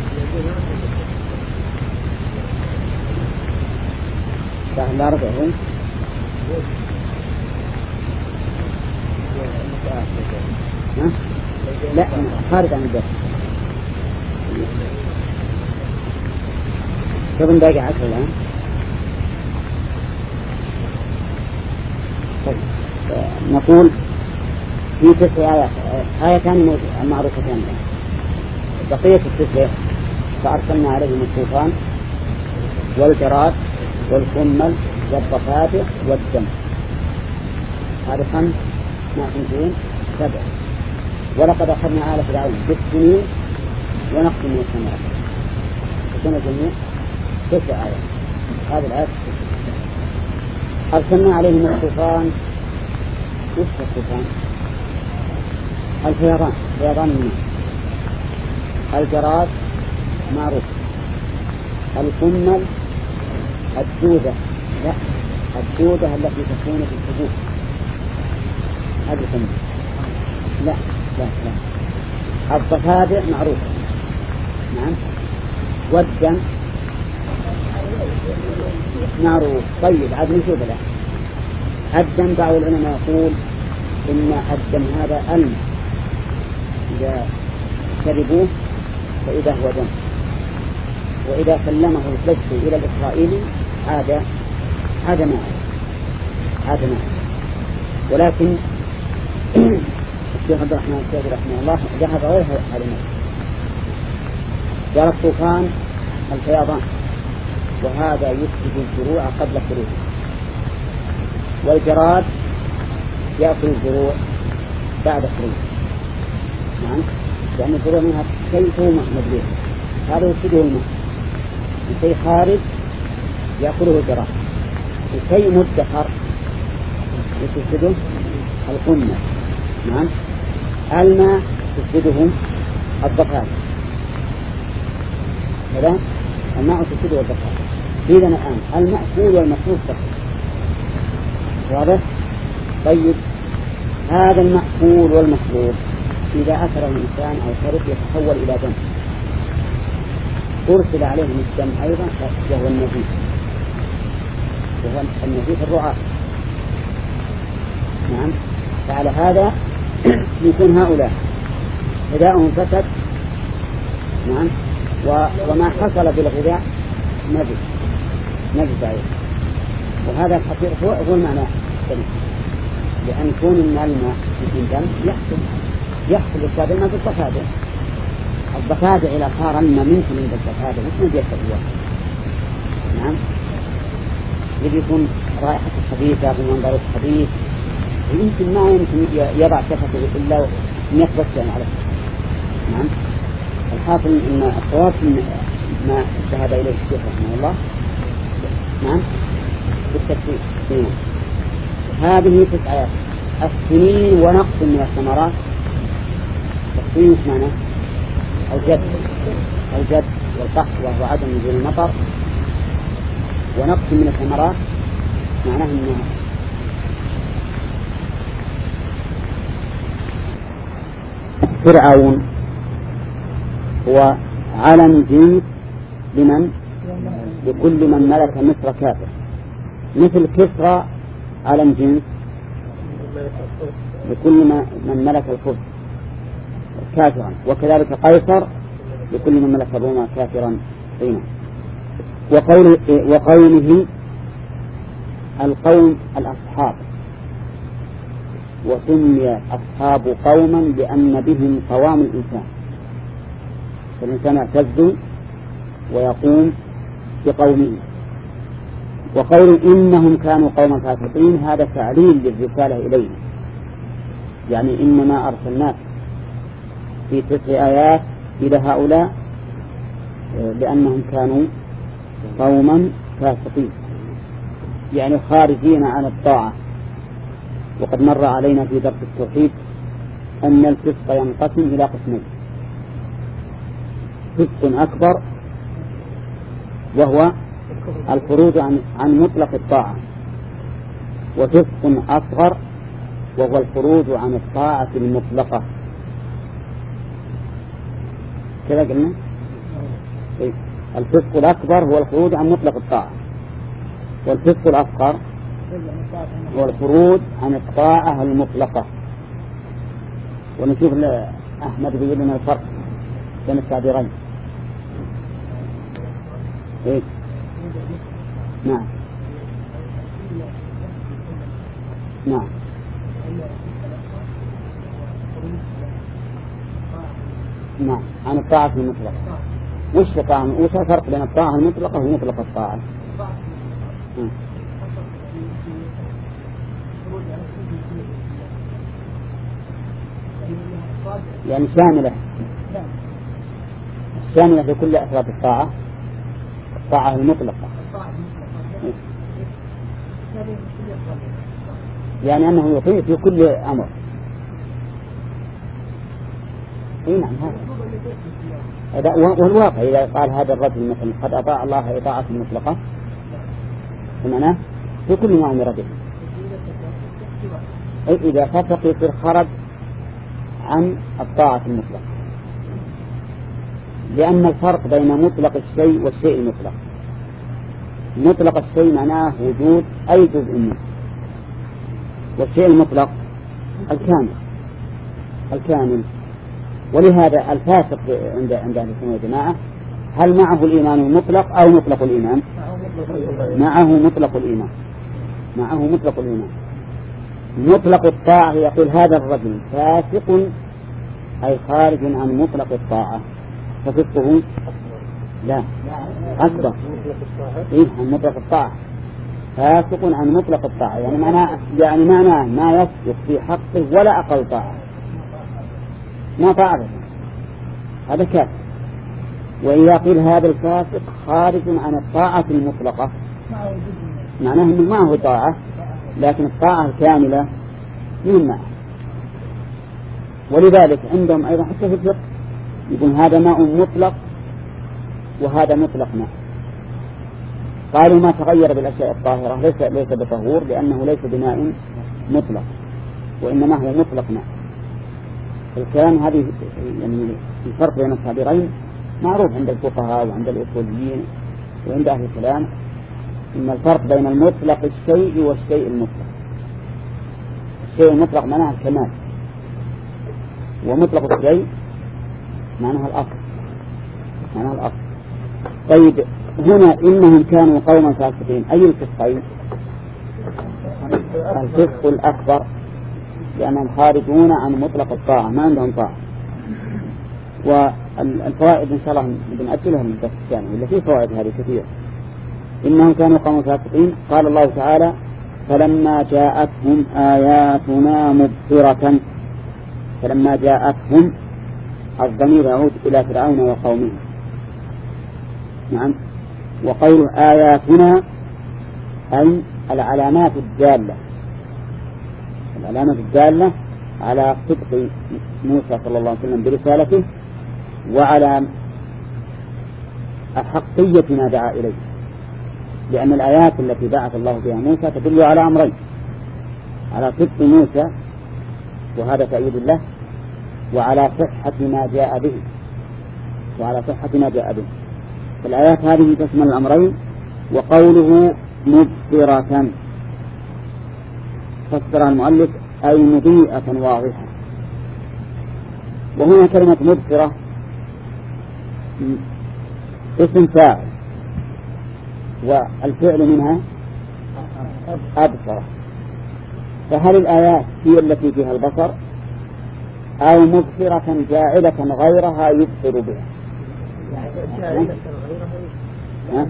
سهل لا ربع هون لا خارج عن الدرس كم باقي عشر الآن؟ طيب نقول في تسع آيات آيتان معروفتان بقية التسع فأرسلنا عليهم الطوفان والجراد والقمل والضفادع والدم هذا خمس ما خمسين سبع ولقد أخذنا آل فرعون بالسنين ونقص من الثمرات وكنا جميع تسع آيات هذه الآيات أرسلنا عليهم الطوفان وش الطوفان؟ الفيضان فيضان الماء الجراد معروف القمل الدودة لا الدودة التي تكون في الحبوب هذه القمل لا لا لا الضفادع معروف نعم والدم معروف طيب عاد نشوف له الدم بعض العلماء يقول إن الدم هذا الماء إذا شربوه فإذا هو دم وإذا سلمه الفلس إلى الإسرائيلي عاد عاد معه عاد معه ولكن الشيخ عبد الرحمن الشيخ رحمه الله ذهب غير هذا الموضوع جرى الطوفان الفيضان وهذا يفسد الزروع قبل خروجه والجراد يأكل الزروع بعد خروجه نعم لأن الزروع منها شيء هو مبلوغ هذا يفسده الماء شيء خارج يأكله الجراد وشيء مدخر يفسده القمة نعم الماء تفسده الضفادع كذا الماء تفسده الضفادع إذن الآن المأكول والمشروب فقط واضح؟ طيب هذا المأكول والمشروب إذا أكل الإنسان أو شرب يتحول إلى دم أرسل عليهم الدم أيضا وهو النزيف وهو النزيف الرعاة نعم فعلى هذا يكون هؤلاء غذاؤهم فسد نعم وما حصل بالغذاء نجس نجس عليه وهذا الحقيقة هو, هو المعنى السليم لأن كون الماء في الدم يحصل يحصل إفساد الماء في الضفادع الضفادع إلى صار الماء منكم عند الضفادع مش نجس الرواح نعم يجب يكون رائحة خبيثة بمنظر خبيث يمكن ما يمكن يضع شفته إلا أن يقبض شيئا عليه نعم الحاصل أن الصواب ما ذهب إليه الشيخ رحمه الله نعم بالتكفير سنين هذه تسعة السنين ونقص من الثمرات السنين ايش معنى الجد الجد والقحط وهو عدم نزول المطر ونقص من الثمرات معناه أنه فرعون هو علم جنس لمن لكل من ملك مصر كافر مثل كسرى علم جنس لكل من ملك الخبز كافرا وكذلك قيصر لكل من ملك الروم كافرا حينا وقوله, وقوله القوم الأصحاب وسمي أصحاب قوما لأن بهم قوام الإنسان فالإنسان يعتز ويقوم بقومه وقول إنهم كانوا قوما فاسقين هذا تعليل للرسالة إليه يعني إنما أرسلناك في تسع آيات إلى هؤلاء لأنهم كانوا قوما فاسقين يعني خارجين عن الطاعة وقد مر علينا في درس التوحيد أن الفسق ينقسم إلى قسمين فسق أكبر وهو الخروج عن, عن مطلق الطاعة وفسق أصغر وهو الخروج عن الطاعة المطلقة. كذا قلنا إيه؟ الفسق الأكبر هو الخروج عن مطلق الطاعة، والفسق الأصغر هو الخروج عن الطاعة المطلقة. ونشوف أحمد بيقول لنا الفرق بين التعبيرين. إيه؟ نعم نعم نعم عن الطاعة المطلقة. وش الطاعة؟ وش الفرق بين الطاعة المطلقة ومطلق الطاعة؟ م. يعني شاملة شاملة في كل أفراد الطاعة، الطاعة المطلقة، يعني أنه يطيع في كل أمر. إيه نعم هذا، والواقع إذا قال هذا الرجل مثلا قد أطاع الله إطاعة مطلقة فمعناه في كل ما أمر به. أي إذا فسق يصير خرج عن الطاعة المطلقة، لأن الفرق بين مطلق الشيء والشيء المطلق. مطلق الشيء معناه وجود أي جزء منه، والشيء المطلق الكامل الكامل. ولهذا الفاسق عند عند أهل السنة والجماعة هل معه الإيمان المطلق أو مطلق الإيمان؟ معه مطلق الإيمان، معه مطلق الإيمان. مطلق الطاعة يقول هذا الرجل فاسق أي خارج عن مطلق الطاعة، ففسقه لا أكبر إيه عن مطلق الطاعة، فاسق عن مطلق الطاعة، يعني معناه يعني معناه ما يسبق في حقه ولا أقل طاعة، ما طاعة هذا كافر. وإذا قيل هذا الفاسق خارج عن الطاعة المطلقة معناه أنه ما هو طاعة، لكن الطاعة الكاملة من معه. ولذلك عندهم أيضا حتى في الفقه يقول هذا ماء مطلق وهذا مطلق ماء. قالوا ما تغير بالأشياء الطاهرة ليس ليس بطهور، لأنه ليس بماء مطلق وإنما هو مطلق ماء. الكلام هذه يعني الفرق بين التعبيرين معروف عند الفقهاء وعند الأصوليين وعند أهل الكلام، إن الفرق بين المطلق الشيء والشيء المطلق. الشيء المطلق معناه الكمال، ومطلق الشيء معناها الأصل معناها الأصل. طيب هنا إنهم كانوا قوما فاسقين، أي الفسقين؟ الفسق الأكبر، لأنهم خارجون عن مطلق الطاعة، ما عندهم طاعة. والفوائد إن شاء الله بنأكلها من الدرس الثاني، ولا في فوائد هذه كثيرة. إنهم كانوا قوما فاسقين. قال الله تعالى فلما جاءتهم آياتنا مبصرة. فلما جاءتهم الضمير يعود إلى فرعون وقومه. نعم. وقول آياتنا أي العلامات الدالة العلامات الدالة على صدق موسى صلى الله عليه وسلم برسالته وعلى أحقية ما دعا إليه، لأن الآيات التي بعث الله بها موسى تدل على أمرين: على صدق موسى وهذا تأييد الله، وعلى صحة ما جاء به وعلى صحة ما جاء به. فالآيات هذه تشمل الأمرين. وقوله مبصرة فسرها المؤلف أي مضيئة واضحة. وهنا كلمة مبصرة اسم فاعل، والفعل منها أبصر. فهل الآيات هي التي فيها البصر أو مبصرة جاعلة غيرها يبصر بها؟ ها؟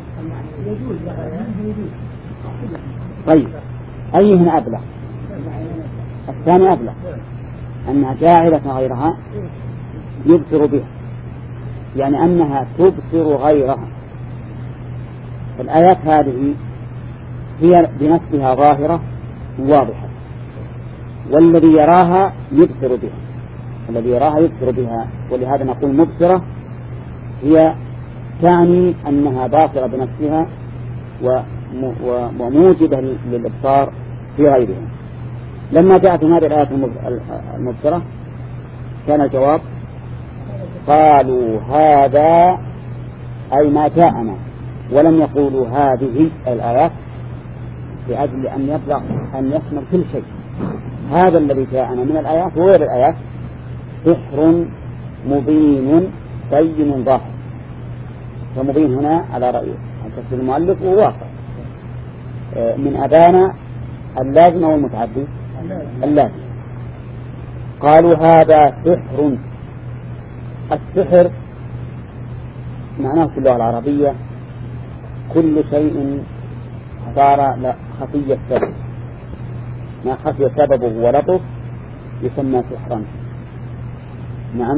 طيب أيهن أبلغ؟ الثاني أبلغ، أنها جاعلة غيرها يبصر بها، يعني أنها تبصر غيرها. فالآيات هذه هي بنفسها ظاهرة واضحة، والذي يراها يبصر بها الذي يراها يبصر بها ولهذا نقول مبصرة هي تعني أنها باصرة بنفسها وموجبة للإبصار في غيرها. لما جاءت هذه الآيات المبصرة كان الجواب قالوا هذا أي ما جاءنا، ولم يقولوا هذه الآيات لأجل أن يبلغ أن يشمل كل شيء. هذا الذي جاءنا من الآيات وغير الآيات سحر مبين بين ظاهر. فمبين هنا على رأي تفسير المؤلف وواقع من أبانا اللازم والمتعدي اللازم. قالوا هذا سحر. السحر معناه في اللغة العربية كل شيء صار خفي السبب، ما خفي سببه ولطف يسمى سحرا. نعم.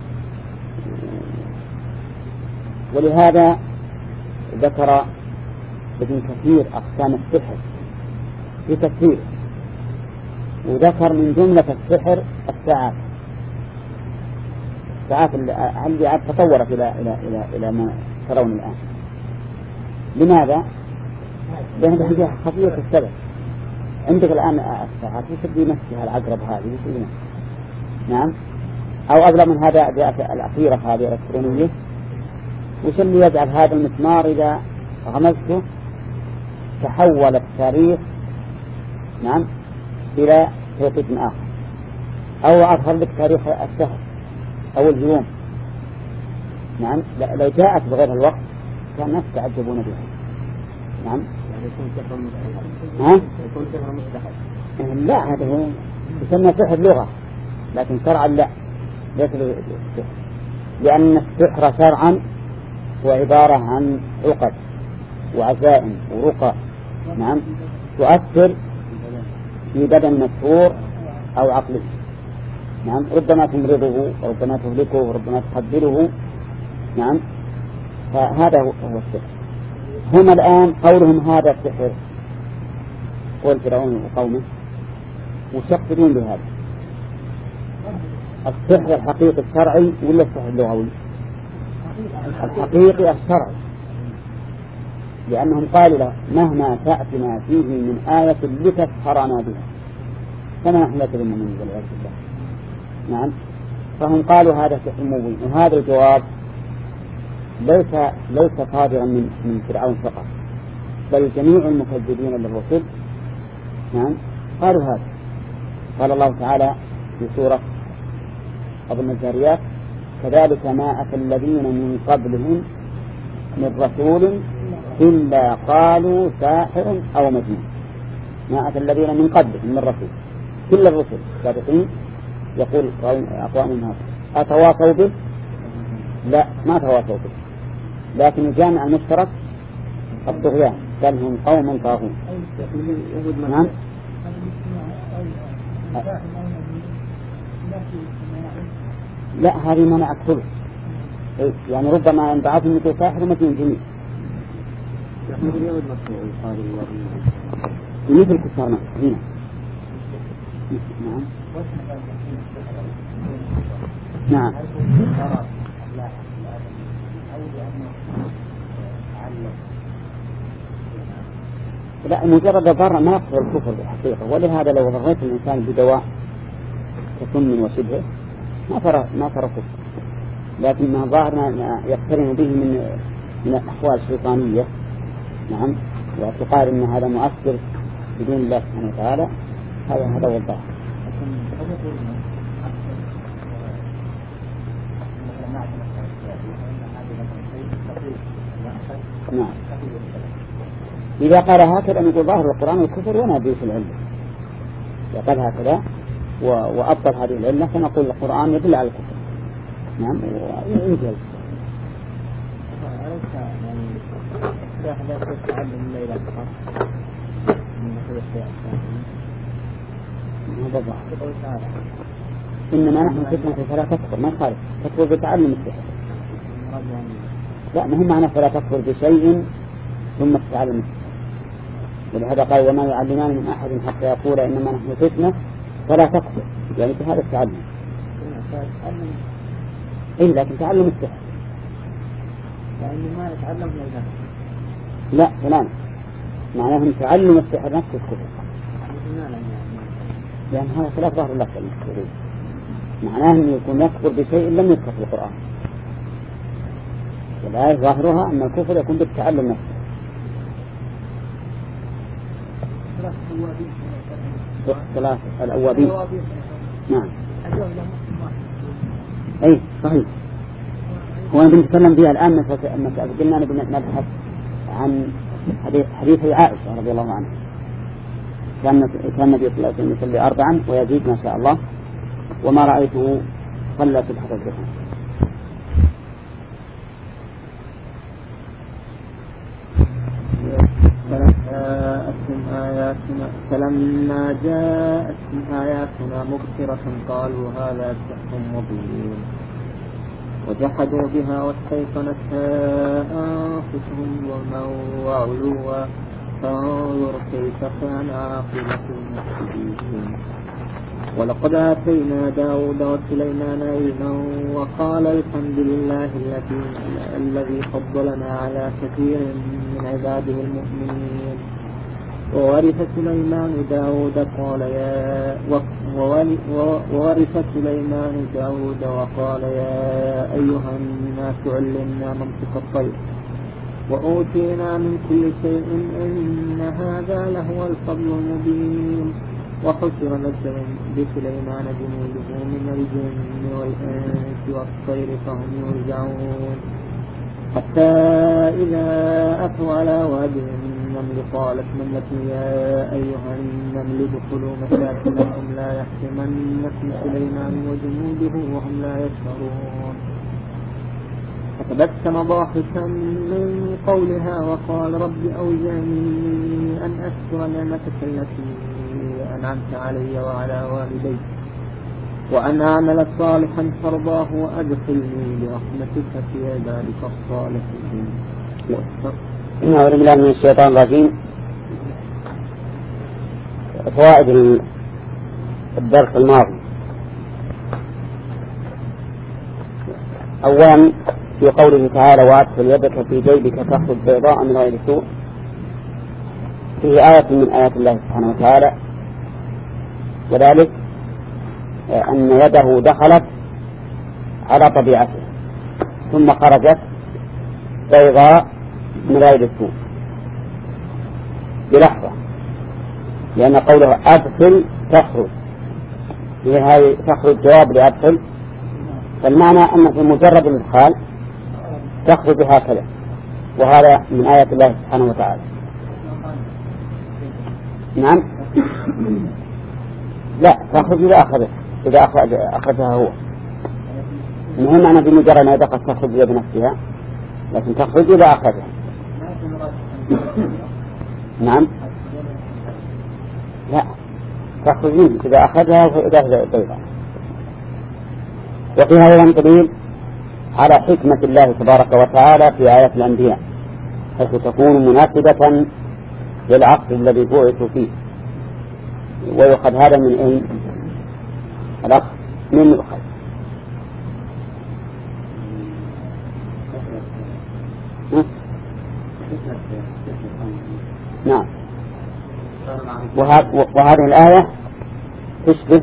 ولهذا ذكر ابن كثير أقسام السحر في تفسير، وذكر من جملة السحر الساعات. الساعات اللي تطورت إلى إلى إلى إلى ما ترون الآن. لماذا؟ لأنها فيها خفية السبب. عندك الآن الساعات يسبي نفسها العقرب هذه يسبي نفسها. نعم. أو أظلم من هذا جاءت الأخيرة هذه الإلكترونية، وش اللي يجعل هذا المسمار إذا غمزته تحول التاريخ نعم إلى توقيت آخر، أو أظهر لك تاريخ الشهر أو اليوم. نعم. لو جاءت بغير الوقت كان الناس تعجبون بها. نعم. ها؟ يكون سحر مستحيل. لا، هذا هو يسمى سحر لغة، لكن شرعا لا، ليس السحر. لأن السحر شرعا هو عبارة عن عقد وعزائم ورقى نعم تؤثر في بدن مسحور أو عقله. نعم. ربما تمرضه وربما تهلكه وربما تقبله. نعم. فهذا هو السحر. هم الآن قولهم هذا السحر، قول فرعون وقومه، ويقصدون بهذا السحر الحقيقي الشرعي ولا السحر اللغوي؟ الحقيقي الشرعي، لأنهم قالوا له مهما تأتنا فيه من آية لتسحرنا بها فما نحن لك بالمؤمنين والعياذ بالله. نعم. فهم قالوا هذا سحر مبين. وهذا الجواب ليس ليس صادرا من من فرعون فقط، بل جميع المكذبين للرسل نعم قالوا هذا. قال الله تعالى في سورة أظن الذاريات كذلك ما أتى الذين من قبلهم من رسول إلا قالوا ساحر أو مجنون. ما أتى الذين من قبلهم من رسول، كل الرسل السابقين يقول أقوام هذا أتواصوا به؟ لا، ما تواصوا به، لكن الجامع المشترك الطغيان، قال هم قوم طاغون. نعم. لا، هذه منع كله. يعني ربما ينبعث مثل ساحر ومثل جميع مثل كفار هنا. نعم. نعم. لا، مجرد ضرر ما يقتل الكفر بالحقيقة. ولهذا لو ضريت الإنسان بدواء كسم وشبهه ما ترى ما ترى كفر، لكن ما ظاهر ما يقترن به من من الأحوال الشيطانية. نعم. واعتقاد أن هذا مؤثر بدون الله سبحانه وتعالى، هذا هذا هو الظاهر. نعم. إذا قال هكذا نقول ظاهر القرآن والكفر ونبي في العلة. إذا قال هكذا وأبطل هذه العلة فنقول القرآن يدل على الكفر. نعم. ويجل. هذا ظاهر. إنما نحن فتنة فلا تكفر، ما خالف تكفر بتعلم السحر. لا، ما هو معنى فلا تكفر بشيء ثم تتعلم السحر. ولهذا قال وما يعلمان من أحد حتى يقول إنما نحن فتنة فلا تكفر، يعني في هذا التعلم. إيه، لكن تعلم السحر يعني ما يتعلم في لا فلان معناه تعلم السحر نفس الكفر. لأن هذا خلاف ظاهر اللفظ المكتوب، معناه أن يكون يكفر بشيء لم يذكر في القرآن. والآية ظاهرها أن الكفر يكون بالتعلم نفسه. ثلاث الأوابين. نعم. أي صحيح. هو أنا بنتكلم بها الآن مثلا قلنا نبحث عن حديث عائشة رضي الله عنها، كان كان النبي صلى الله عليه وسلم يصلي أربعا ويزيد ما شاء الله، وما رأيته صلى في الحدث الزحمة. آياتنا فلما جاءتهم آياتنا مبصرة قالوا هذا سحر مبين وجحدوا بها واستيقنتها أنفسهم ظلما وعلوا فانظر كيف كان عاقبة المفسدين. ولقد آتينا داود وسليمان علما وقال الحمد لله الذي فضلنا على كثير من عباده المؤمنين. وورث سليمان داود قال يا وورث سليمان داود وقال يا أيها الناس علمنا منطق الطير وأوتينا من كل شيء إن هذا لهو الفضل المبين. وحشر نجم بسليمان جنوده من الجن والإنس والطير فهم يرجعون حتى إذا أتوا على واد النمل قالت نملة يا أيها النمل ادخلوا مساكنكم لا يحطمنكم سليمان وجنوده وهم لا يشعرون. فتبسم ضاحكا من قولها وقال رب أوزعني أن أشكر نعمتك التي أنعمت علي وعلى والدي وأن أعمل صالحا ترضاه وأدخلني برحمتك في عبادك الصالحين. أعوذ بالله من الشيطان الرجيم. فوائد الدرس الماضي: أولا في قوله تعالى وأدخل يدك في جيبك تخرج بيضاء من غير سوء، فيه آية من آيات الله سبحانه وتعالى، وذلك أن يده دخلت على طبيعته ثم خرجت بيضاء من غير سوء بلحظة، لأن قوله أدخل تخرج هذه تخرج جواب لأدخل، فالمعنى أن في مجرد الإدخال تخرج هكذا، وهذا من آيات الله سبحانه وتعالى. نعم لا تخرج إذا أخذت إذا أخرج أخذها هو، المهم أنا بمجرد ما يدخل تخرج بيد نفسها، لكن تخرج إذا أخذها. نعم لا تخرج منه إذا أخذها وإذا بيضاء. وفي هذا دليل على حكمة الله تبارك وتعالى في آيات الأنبياء، حيث تكون مناسبة للعقل الذي بعثوا فيه. ويؤخذ هذا من أين؟ الأخ من يؤخذ؟ نعم. وهذه الآية تشبه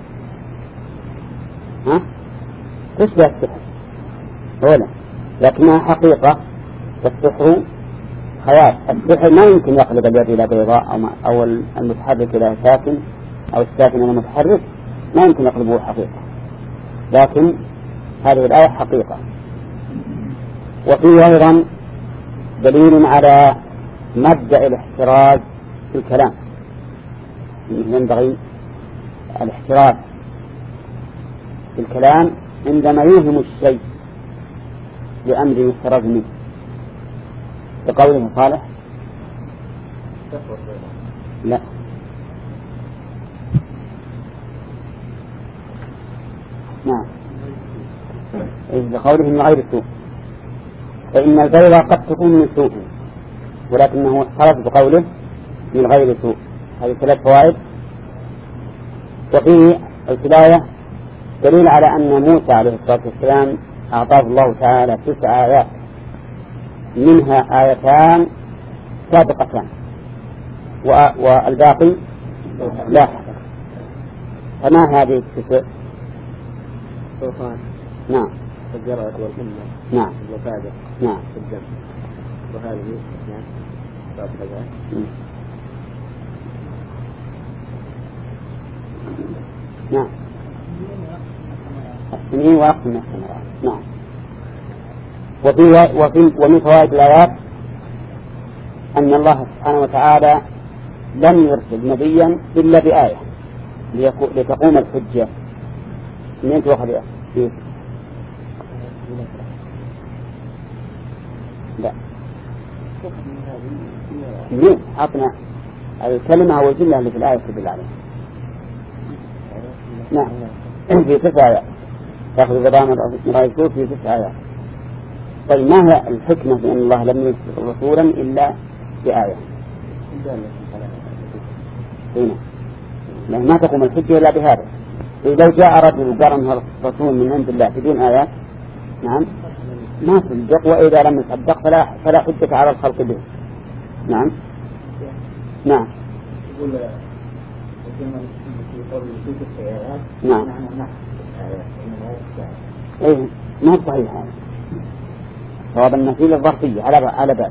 ها؟ تشبه السحر أولا، لكنها حقيقة. السحر خيال، السحر ما يمكن يقلب اليد إلى بيضاء أو المتحرك إلى ساكن أو الساكن إلى متحرك، ما يمكن يقلبه حقيقة، لكن هذه الآية حقيقة. وفيه أيضا دليل على مبدأ الاحتراز في الكلام، ينبغي الاحتراز في الكلام عندما يوهم الشيء لأمر يفترض منه، بقوله صالح لا نعم بقوله من غير سوء، فإن البيض قد تكون من سوء ولكنه احترز بقوله من غير سوء. هذه ثلاث فوائد. وفيه الكلاية دليل على أن موسى عليه الصلاة والسلام أعطاه الله تعالى تسع آيات، منها آيتان سابقتان والباقي لاحقا. فما هذه التسع؟ طوفان. نعم. الجرعة والأمة. نعم. الوفادة. نعم. الدم. وهذه نعم. بعض الحاجات. نعم. السنين وقت من السنوات. نعم. وفي وفي ومن فوائد الآيات أن الله سبحانه وتعالى لم يرسل نبيا إلا بآية لتقوم الحجة. منين تأخذ يا أخي؟ لا. منين عطنا الكلمة والجملة اللي في الآية تدل عليها. نعم. في تسع آيات. تأخذ غضام رأيته في تسع آيات. طيب ما هي الحكمة في أن الله لم يرسل رسولا إلا بآية؟ هنا ما تقوم الحجة إلا بهذا. إذا جاء رجل قال أنه رسول من عند الله بدون آيات نعم ما صدق، وإذا لم يصدق فلا فلا حجة على الخلق به. نعم. نعم. نعم. إيه ما صحيح هذا. صواب النفي للظرفية على على باب،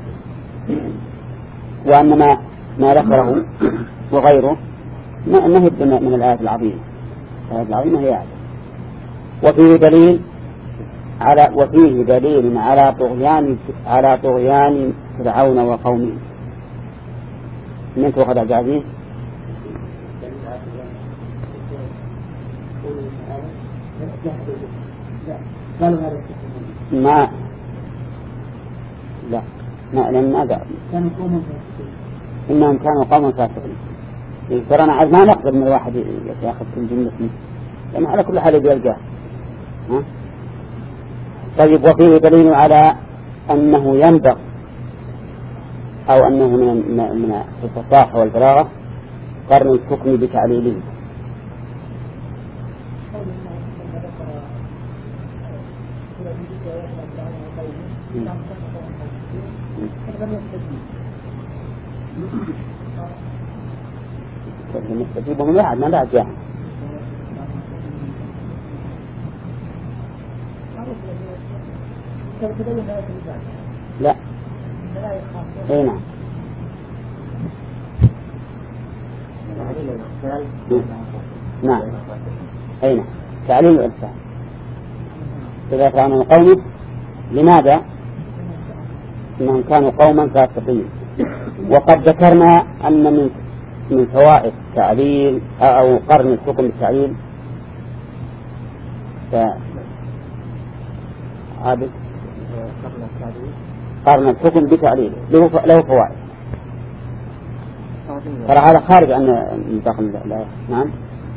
وأن ما ما ذكره وغيره ما هي من الآيات العظيمة. الآيات العظيمة هي آية. وفيه دليل على وفيه دليل على طغيان على طغيان فرعون وقومه. من تأخذ الجازين؟ ما لا ما لأن ما قال إنهم كانوا قوما فاسقين. ترى أنا ما نقدر من الواحد يأخذ كل جملة منه لأن على كل حال يلقاه. ها؟ طيب وفيه دليل على أنه ينبغي أو أنه من من الفصاحة والبلاغة قرن الحكم بتعليله. المستجيب من واحد ما بعد جاء. لا. اي نعم. نعم. اي نعم. تعليل الإرسال. إذا كان من قومه لماذا؟ إنهم كانوا قوما فاسقين. وقد ذكرنا أن من من فوائد تعليل أو قرن الحكم بالتعليل عابد قرن الحكم بتعليل له له فوائد. ترى هذا خارج عن نطاق الآية. نعم.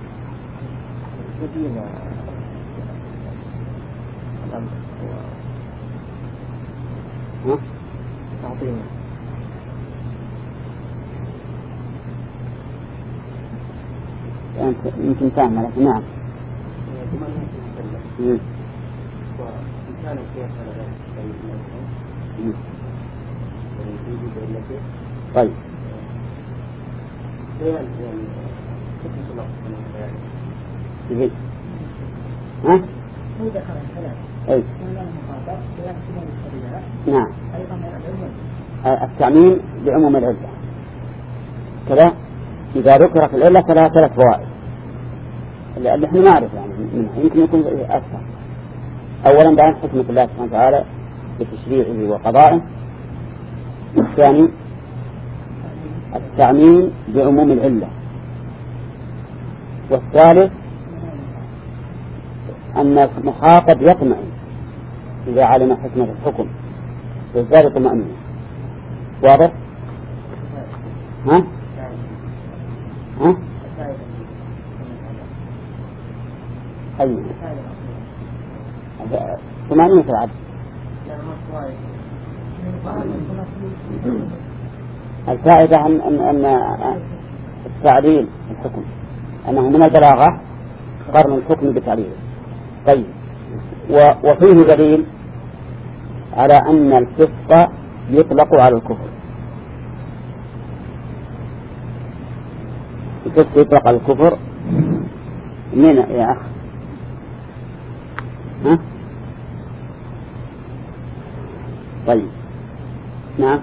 ها؟ أنت يمكن تعمل لكن نعم. طيب. ها؟ أي. نعم. التعميم بعموم العلة كذا. إذا ذكرت العلة فلها ثلاث فوائد اللي احنا نعرف يعني منها يمكن يكون أكثر. أولا بيان حكمة الله سبحانه وتعالى بتشريعه وقضائه. الثاني التعميم بعموم العلة. والثالث أن المخاطب يطمئن إذا علم حكمة الحكم وذلك طمأنينة. واضح؟ ها؟ ها؟ أي طمأنينة العبد. الفائدة أن أن أن التعليل الحكم أنه من البلاغة قرن الحكم بتعليله. طيب. وفيه دليل على أن الفسق يطلق على الكفر. الفسق يطلق على الكفر من يا أخ؟ ها؟ طيب نعم.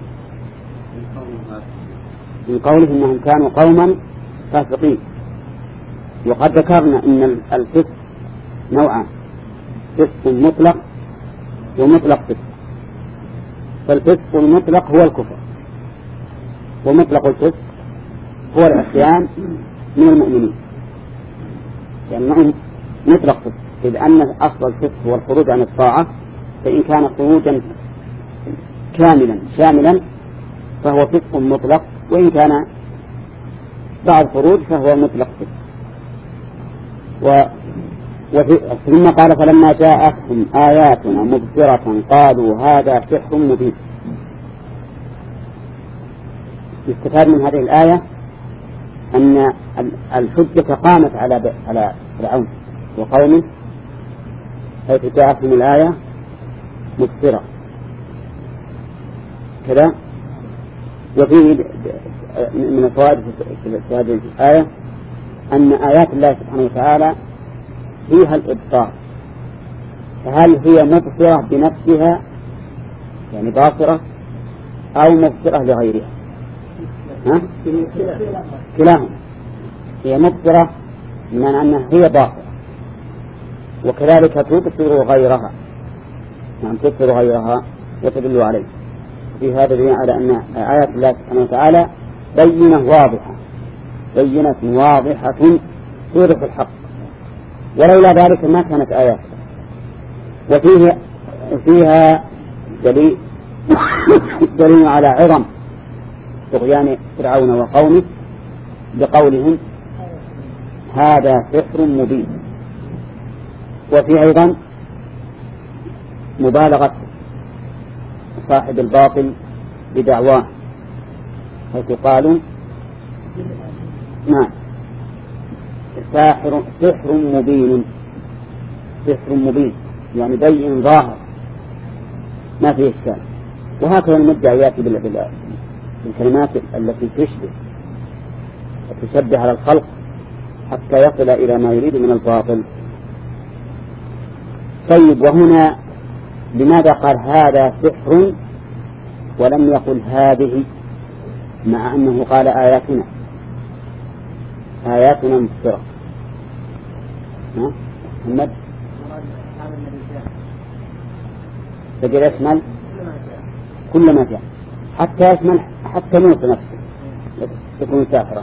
من قوله إنهم كانوا قوما فاسقين. وقد ذكرنا إن الفسق نوعان: فسق مطلق ومطلق فسق. فالفسق المطلق هو الكفر، ومطلق الفسق هو العصيان من المؤمنين، لأنهم مطلق فسق، إذ أن أصل الفسق هو الخروج عن الطاعة، فإن كان خروجا كاملا شاملا فهو فسق مطلق، وإن كان بعد خروج فهو مطلق فسق. و... ثم قال: فلما جاءتهم آياتنا مبصرة قالوا هذا سحر مبين. يستفاد من هذه الآية أن الحجة قامت على على فرعون وقومه، حيث جاءتهم الآية مبصرة كذا. وفيه من الفوائد في هذه الآية أن آيات الله سبحانه وتعالى فيها الإبصار، فهل هي مبصرة بنفسها يعني باصرة أو مبصرة لغيرها؟ ها؟ كلاهما. هي مبصرة من أنها هي باصرة، وكذلك تبصر غيرها، يعني تبصر غيرها وتدل عليه. في هذا دليل على أن آيات الله سبحانه وتعالى بينة واضحة، بينة واضحة توضح الحق، ولولا ذلك ما كانت آيات. وفيه فيها دليل دليل على عظم طغيان فرعون وقومه بقولهم هذا سحر مبين. وفي أيضا مبالغة صاحب الباطل بدعواه، حيث قالوا نعم ساحر سحر مبين، سحر مبين يعني بين ظاهر ما فيه إشكال. وهكذا المدعي يأتي بالكلمات التي تشبه وتشبه على الخلق حتى يصل إلى ما يريد من الباطل. طيب، وهنا لماذا قال هذا سحر ولم يقل هذه، مع أنه قال آياتنا آياتنا مبصرة؟ ها محمد تجد يشمل كل ما جاء، حتى يشمل حتى موسى نفسه يكون ساحرا.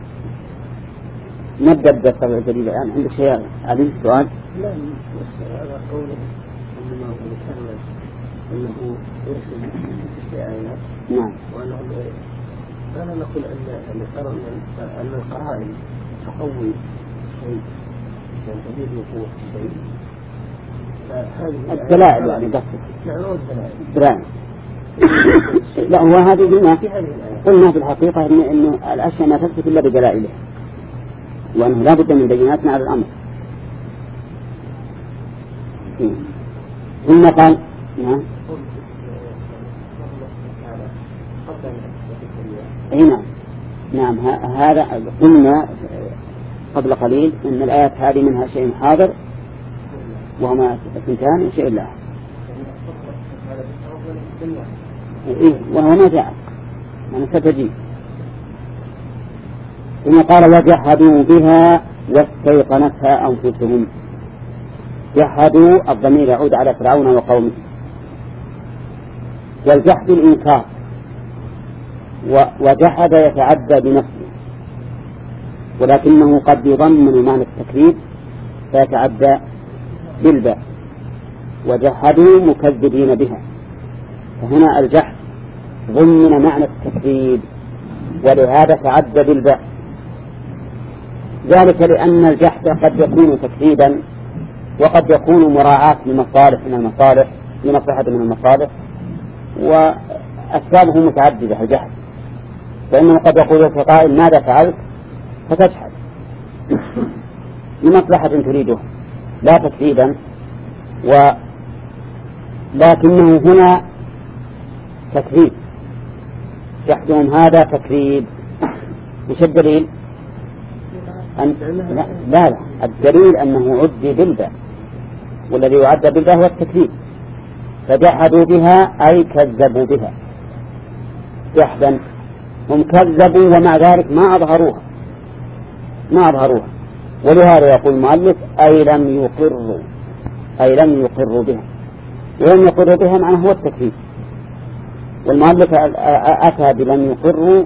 نبدأ بالطبع الجديد الآن. عندك شيء هذا السؤال؟ لا، هذا قوله إنما هو يتحمل أنه يرسل الآيات. نعم. وأنه أنا نقول أن أن أن القرائن تقوي شيء يعني تزيد وقوة شيء. الدلائل يعني قصد. نعم، الدلائل. لا، هو هذه ما قلنا في الحقيقة إن إنه الأشياء ما تثبت إلا بدلائله، وأنه لا بد من بيناتنا على الأمر. ثم قال نعم أي نعم نعم هذا قلنا قبل قليل أن الآيات هذه منها شيء حاضر وهما اثنتان وشيء لا. إيه، وهو ما جاء يعني ستجيب. ثم قال وجحدوا بها واستيقنتها أنفسهم. جحدوا الضمير يعود على فرعون وقومه، والجحد الإنكار، وجحد يتعدى بنفسه، ولكنه قد يضمن معنى التكذيب فيتعدى بالباء، وجحدوا مكذبين بها، فهنا الجحد ضمن معنى التكذيب ولهذا تعدى بالباء، ذلك لأن الجحد قد يكون تكذيبا وقد يكون مراعاة لمصالح من المصالح لمصلحة من المصالح، وأسبابه متعددة. الجحد فإنه قد يقول لك قائل ماذا فعلت فتجحد لمصلحة تريدها لا تكذيبا، ولكنه هنا تكذيب، جحدهم هذا تكذيب. وش الدليل؟ أن لا, لا لا الدليل أنه عدي بالباء، والذي يعد بالباء هو التكذيب. فجحدوا بها أي كذبوا بها جحدا، هم كذبوا ومع ذلك ما أظهروها ما أظهروها ولهذا يقول المؤلف أي لم يقروا أي لم يقروا بها، ولم يقروا بها معناه هو التكذيب. والمؤلف أتى بلم يقروا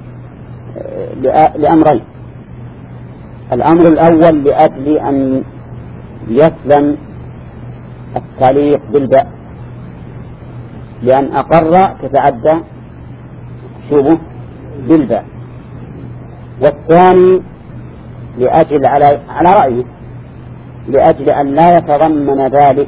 لأمرين: الأمر الأول لأجل أن يسلم التعليق بالباء، لأن أقر تتعدى شوبه بالباء. والثاني لأجل على على رأيه لأجل أن لا يتضمن ذلك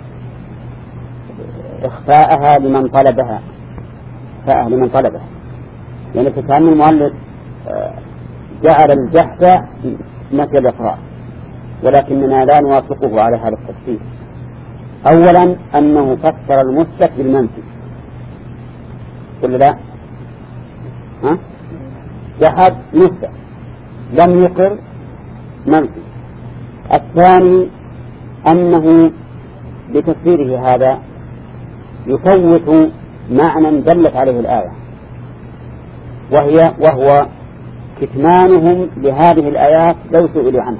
إخفاءها لمن طلبها إخفاءها لمن طلبها يعني كتاب المؤلف جعل الجحد مثل الإقرار، ولكننا لا نوافقه على هذا التفسير. أولا أنه فسر المثبت بالمنفي، قل لا ها جحد مثبت، لم يقر منفي. الثاني أنه بتفسيره هذا يفوت معنى دلت عليه الآية، وهي وهو كتمانهم لهذه الآيات لو سئلوا عنها.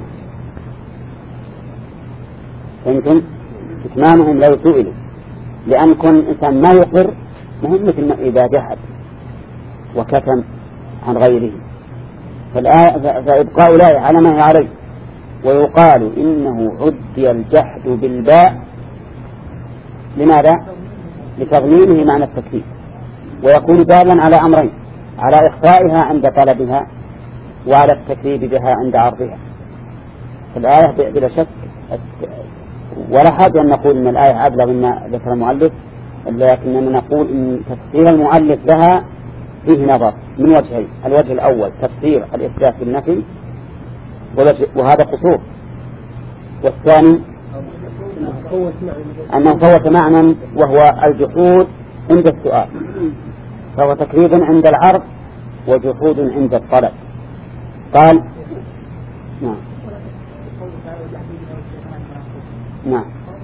فهمتم؟ كتمانهم لو سئلوا، لأن كل إنسان ما يقر مهم مثل إذا جحد وكتم عن غيره، فإبقاء الآية على ما هي عليه. ويقال إنه عدي الجحد بالباء لماذا؟ لتضمينه معنى التكذيب، ويكون دالا على أمرين: على إخفائها عند طلبها، وعلى التكذيب بها عند عرضها. الآية بلا شك، ولا حاجة أن نقول إن الآية أبلغ مما ذكر المؤلف، لكننا نقول إن تفسير المؤلف لها فيه نظر من وجهين: الوجه الأول تفسير الإثبات بالنفي وهذا قصور، والثاني أنه فوت معنى وهو الجحود عند السؤال، فهو تكذيب عند العرض وجحود عند الطلب. قال نعم نعم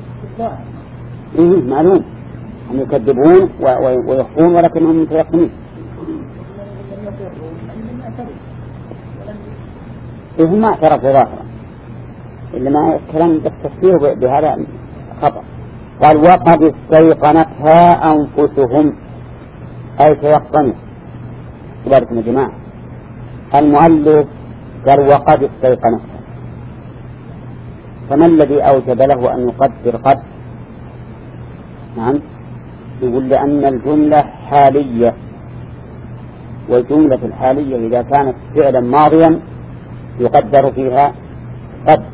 إيه معلوم هم يكذبون ويخفون ولكنهم متيقنين. إيه هم ما اعترفوا ظاهرا، إنما الكلام بالتفسير بهذا خطأ. قال وقد استيقنتها أنفسهم أي تيقنوا. باركم يا جماعة، المؤلف قال وقد استيقنتها، فما الذي أوجب له أن يقدر قد؟ نعم، يقول لأن الجملة حالية، والجملة الحالية إذا كانت فعلا ماضيا يقدر فيها قد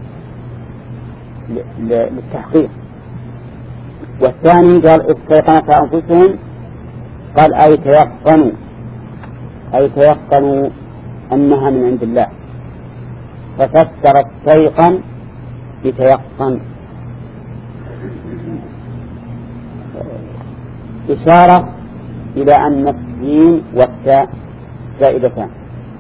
للتحقيق. والثاني قال استيقنت أنفسهم، قال أي تيقنوا أي تيقنوا أنها من عند الله، ففسر استيقن بتيقن، إشارة إلى أن السين والتاء زائدتان،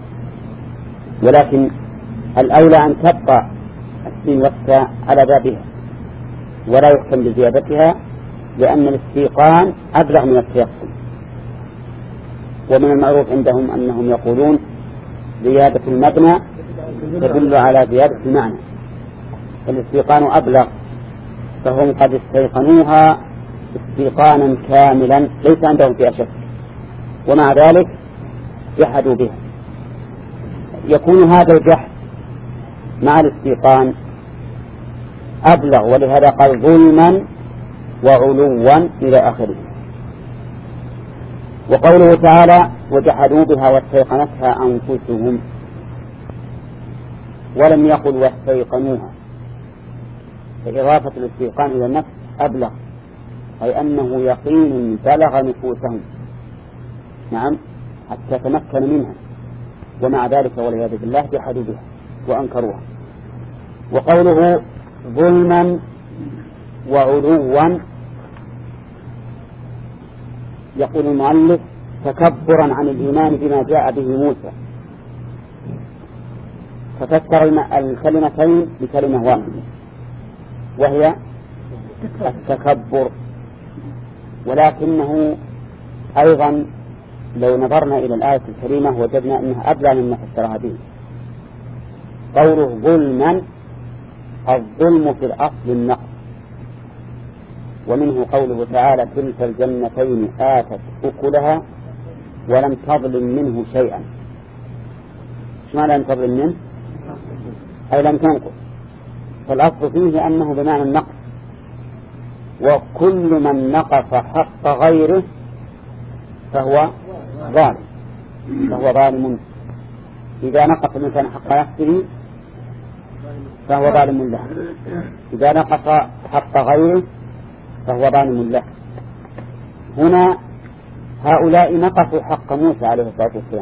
ولكن الأولى أن تبقى السين والتاء على بابها ولا يحكم بزيادتها، لأن الاستيقان أبلغ من التيقن. ومن المعروف عندهم أنهم يقولون زيادة المبنى تدل على زيادة المعنى، الاستيقان أبلغ، فهم قد استيقنوها استيقانا كاملا ليس عندهم فيها شك، ومع ذلك جحدوا بها. يكون هذا الجحد مع الاستيقان أبلغ، ولهذا قال ظلما وعلوا إلى آخره. وقوله تعالى وجحدوا بها واستيقنتها أنفسهم، ولم يقل واستيقنوها، فإضافة الاستيقان إلى النفس أبلغ، أي أنه يقين بلغ نفوسهم، نعم، حتى تمكن منها، ومع ذلك والعياذ بالله جحدوا بها وأنكروها. وقوله ظلما وعلوا، يقول المؤلف تكبرا عن الإيمان بما جاء به موسى، ففسر الكلمتين بكلمة واحدة وهي التكبر، ولكنه أيضا لو نظرنا إلى الآية الكريمة وجدنا أنها أبلى مما فسرها به. قوله ظلما، الظلم في الأصل النقص، ومنه قوله تعالى تلك الجنتين آتت أكلها ولم تظلم منه شيئا. شو لم تظلم منه؟ أي لم تنقص، فالأصل فيه أنه بمعنى النقص، وكل من نقص حق غيره فهو ظالم، فهو ظالم. إذا نقص الإنسان حق نفسه فهو ظالم له، إذا نقص حق غيره فهو ظالم له. هنا هؤلاء نقصوا حق موسى عليه الصلاة والسلام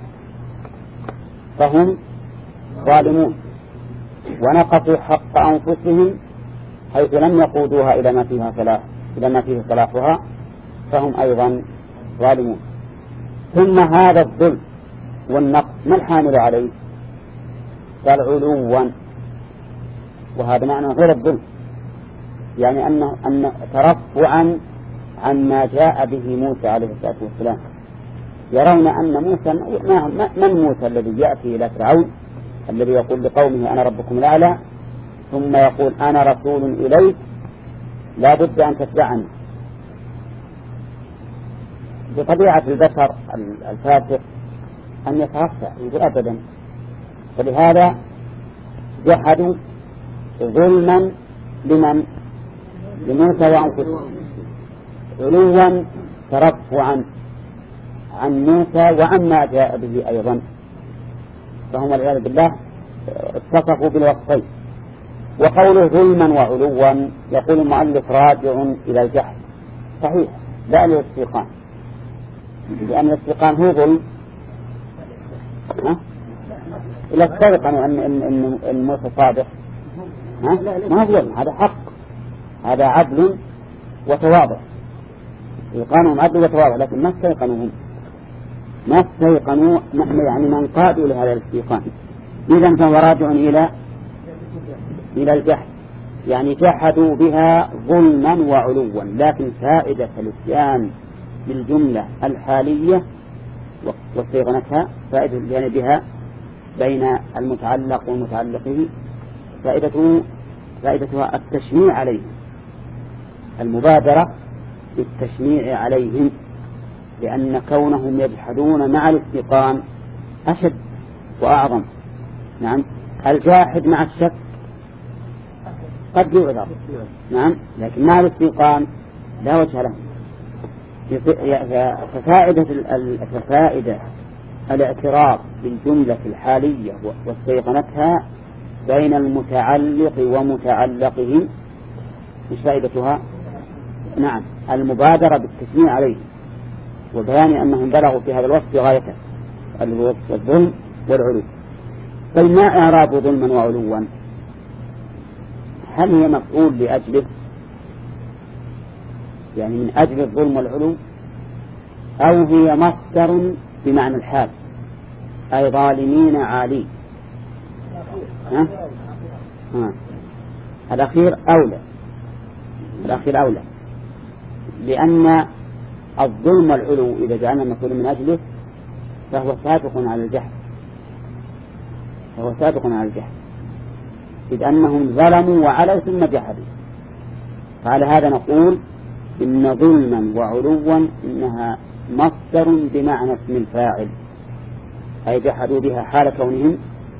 فهم ظالمون، ونقصوا حق أنفسهم حيث لم يقودوها إلى ما فيها صلاح إلى ما فيه صلاحها فهم أيضا ظالمون. ثم هذا الظلم والنقص ما الحامل عليه؟ قال علوا، وهذا معنى غير الظلم، يعني أنه أن ترفعا عما جاء به موسى عليه الصلاة والسلام. يرون أن موسى من موسى الذي يأتي إلى فرعون الذي يقول لقومه أنا ربكم الأعلى ثم يقول أنا رسول إليك لا بد أن تتبعني. بطبيعة البشر الفاسق أن يترفع يقول أبدا، فلهذا جحدوا ظلما لمن؟ لموسى وأنفسهم، علوا ترفعا عن موسى وعما جاء به أيضا، فهم والعياذ بالله اتصفوا بالوصفين. وقوله ظلما وعلوا يقول المؤلف راجع إلى الجحد، صحيح لا الاستيقان، لأن الاستيقان هو ظلم. إلا استيقنوا أن إن إن موسى صادق، ها ما هو ظلم، هذا حق، هذا عدل وتواضع، استيقانهم عدل وتواضع، لكن ما استيقنوا هم، ما استيقنوا يعني من قادوا لهذا الاستيقان. إذن فهو راجع إلى إلى الجحد، يعني جحدوا بها ظلما وعلوا. لكن فائدة الاتيان بالجملة الحالية واستيقنتها فائدة يعني بها بين المتعلق ومتعلقه فائدته فائدتها التشنيع عليهم، المبادرة بالتشنيع عليهم، لأن كونهم يجحدون مع الاستيقان أشد وأعظم. نعم، الجاحد مع الشك قد يعذر، نعم، لكن مع الاستيقان لا وجه له. ففائدة ففائدة الاعتراف بالجملة الحالية واستيقنتها بين المتعلق ومتعلقه، مش فائدتها؟ نعم، المبادرة بالتشنيع عليه وبيان أنهم بلغوا في هذا الوصف غايته الظلم والعلو. فما إعراب ظلما وعلوا؟ هل هي مفعول لأجله يعني من أجل الظلم والعلو، أو هي مصدر بمعنى الحال أي ظالمين عالي؟ ها؟ ها. الأخير أولى، الأخير أولى، لأن الظلم والعلو إذا جعلنا مفعول من أجله فهو سابق على الجحد، فهو سابق على الجحد، إذ أنهم ظلموا وعلوا ثم جحدوا. فعلى هذا نقول إن ظلما وعلوا إنها مصدر بمعنى اسم الفاعل، أي جحدوا بها حال كونهم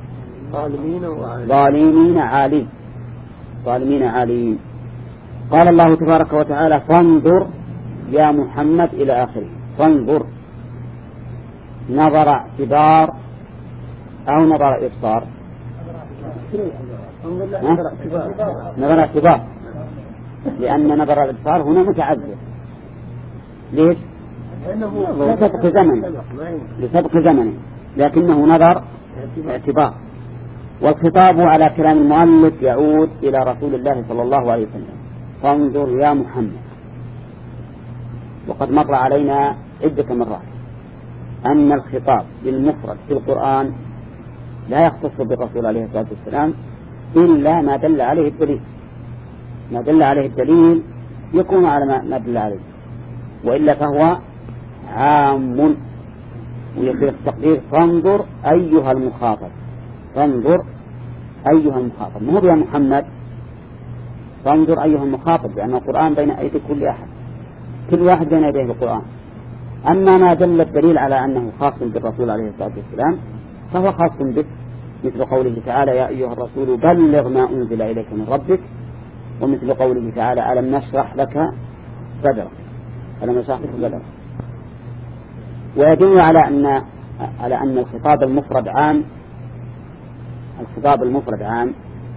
ظالمين عالين، ظالمين عالين. قال الله تبارك وتعالى فانظر يا محمد إلى آخره. فانظر نظر اعتبار أو نظر إبصار؟ نظر اعتبار، لأن نظر الإبصار هنا متعذر. ليش؟ لسبق زمنه، لسبق زمنه، لكنه نظر اعتبار. والخطاب على كلام المؤلف يعود إلى رسول الله صلى الله عليه وسلم. فانظر يا محمد. وقد مر علينا عدة مرات أن الخطاب للمفرد في القرآن لا يختص بالرسول عليه الصلاة والسلام إلا ما دل عليه الدليل، ما دل عليه الدليل يكون على ما دل عليه، وإلا فهو عام. ويصير التقدير فانظر أيها المخاطب، فانظر أيها المخاطب، ما هو يا محمد، فانظر أيها المخاطب، لأن القرآن بين أيدي كل أحد، كل واحد بين يديه القرآن. أما ما دل الدليل على أنه خاص بالرسول عليه الصلاة والسلام فهو خاص به، مثل قوله تعالى يا أيها الرسول بلغ ما أنزل إليك من ربك، ومثل قوله تعالى ألم نشرح لك صدرك، ألم نشرح لك صدرك. ويدل على أن على أن الخطاب المفرد عام. الخطاب المفرد عام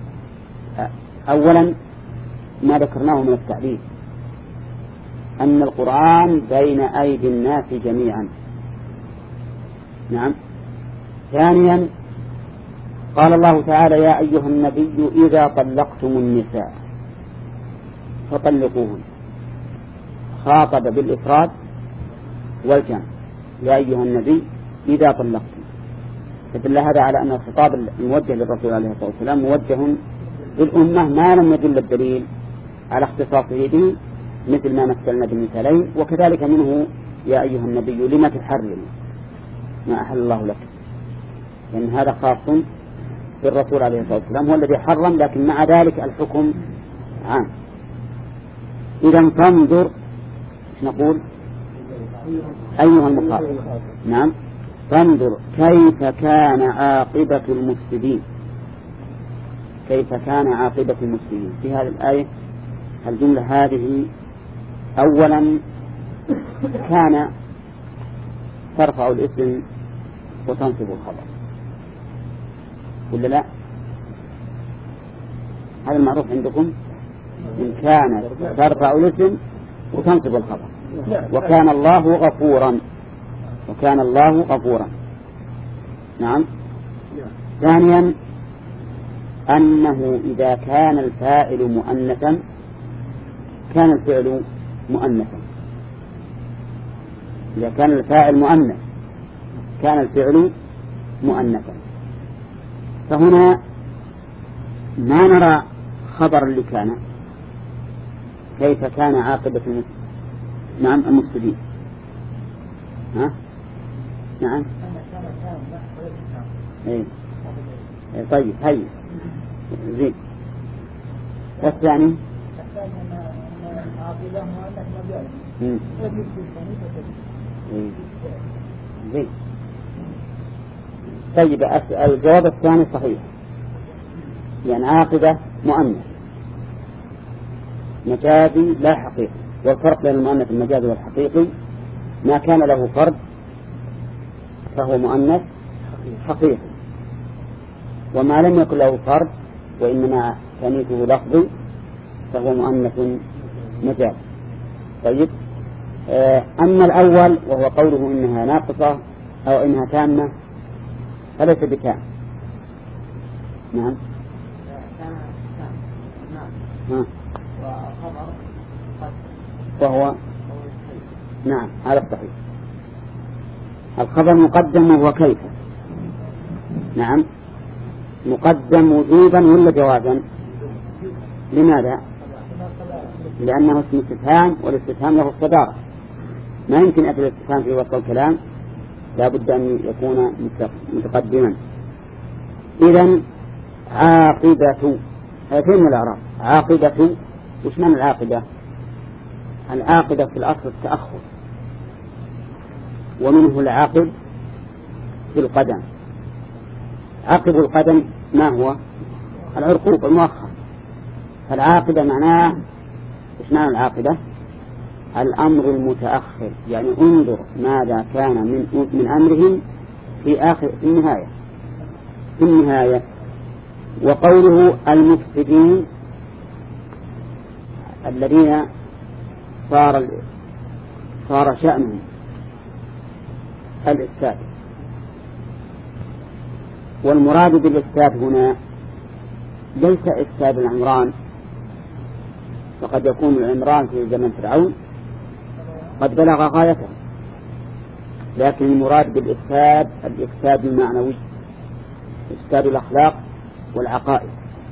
أولا ما ذكرناه من التعليل أن القرآن بين أيدي الناس جميعا. نعم. ثانيا قال الله تعالى يا أيها النبي إذا طلقتم النساء فطلقوهن، خاطب بالإفراد والجمع، يا أيها النبي إذا طلقتم، فدل هذا على أن الخطاب الموجه للرسول عليه الصلاة والسلام موجه للأمة ما لم يدل الدليل على اختصاصه به، مثل ما مثلنا بالمثالين. وكذلك منه يا أيها النبي لما تحرم ما أحل الله لك، لأن يعني هذا خاص بالرسول عليه الصلاة والسلام، هو الذي حرم، لكن مع ذلك الحكم عام. إذا فانظر ايش نقول أيها المخاطب، نعم، فانظر كيف كان عاقبة المفسدين، كيف كان عاقبة المفسدين. في هذه الآية الجملة هذه أولا كان ترفع الاسم وتنصب الخبر، ولا لا؟ هذا المعروف عندكم، إن كان ترفع الاسم وتنصب الخبر. وكان الله غفورا، وكان الله غفورا. نعم. ثانيا أنه إذا كان الفاعل مؤنثا كان الفعل مؤنثا، إذا كان الفاعل مؤنث كان الفعل مؤنثا. فهنا ما نرى خبر اللي كان كيف كان عاقبة نعم المفسدين. ها؟ نعم. ايه. طيب هاي زين. والثاني زين. طيب الجواب الثاني صحيح، يعني عاقبة مؤنث مجازي لا حقيقي. والفرق بين المؤنث المجازي والحقيقي ما كان له فرد فهو مؤنث حقيقي، وما لم يكن له فرد وإنما تانيثه لفظي فهو مؤنث مجازي. طيب أما الأول وهو قوله إنها ناقصة أو إنها تامة فليس بتام. نعم. ها. وهو نعم هذا الصحيح. الخبر مقدم وهو كيف. نعم مقدم وجوبا ولا جوازا؟ لماذا؟ لأنه اسم استفهام، والاستفهام له الصدارة، ما يمكن أن الاستفهام في وسط الكلام، لا بد أن يكون متقدما. إذن عاقبة هاتين من الأعراب. عاقبة وش معنى العاقبة؟ العاقبة في الأصل التأخر، ومنه العاقب في القدم. عاقب القدم ما هو؟ العرقوب المؤخر. فالعاقبة معناه إيش معنى العاقبة؟ الأمر المتأخر، يعني انظر ماذا كان من من أمرهم في آخر في النهاية في النهاية. وقوله المفسدين الذين صار صار شأنهم الإفساد، والمراد بالإفساد هنا ليس إفساد العمران، فقد يكون العمران في زمن فرعون قد بلغ غايته، لكن المراد بالإفساد الإفساد المعنوي، إفساد الأخلاق والعقائد،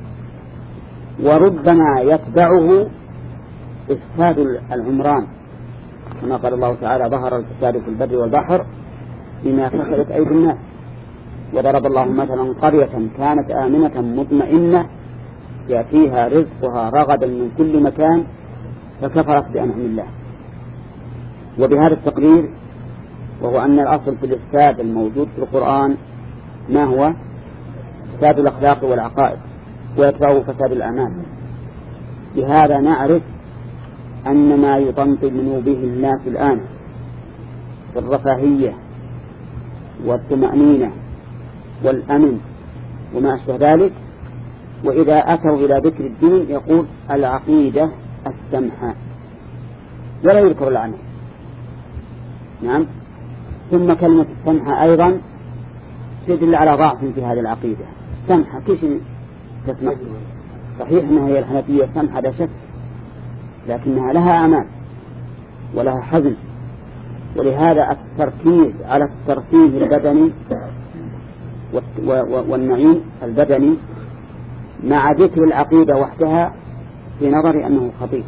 وربما يتبعه إفساد العمران، كما قال الله تعالى: ظهر الفساد في البر والبحر بما كسبت أيدي الناس. وضرب الله مثلا قرية كانت آمنة مطمئنة يأتيها رزقها رغدا من كل مكان فكفرت بأنعم الله. وبهذا التقرير، وهو أن الأصل في الإفساد الموجود في القرآن ما هو؟ فساد الأخلاق والعقائد، ويتبعه فساد الأعمال. بهذا نعرف أن ما يطمئن به الناس الآن في الرفاهية والطمأنينة والأمن وما أشبه ذلك، وإذا أتوا إلى ذكر الدين يقول العقيدة السمحة ولا يذكر العنة. نعم. ثم كلمة السمحة أيضا تدل على ضعف في هذه العقيدة. سمحة كيش تسمح؟ صحيح أنها هي الحنفية سمحة لا شك، لكنها لها أعمال ولها حزن، ولهذا التركيز على الترفيه البدني والنعيم البدني مع ذكر العقيدة وحدها في نظري أنه خطير،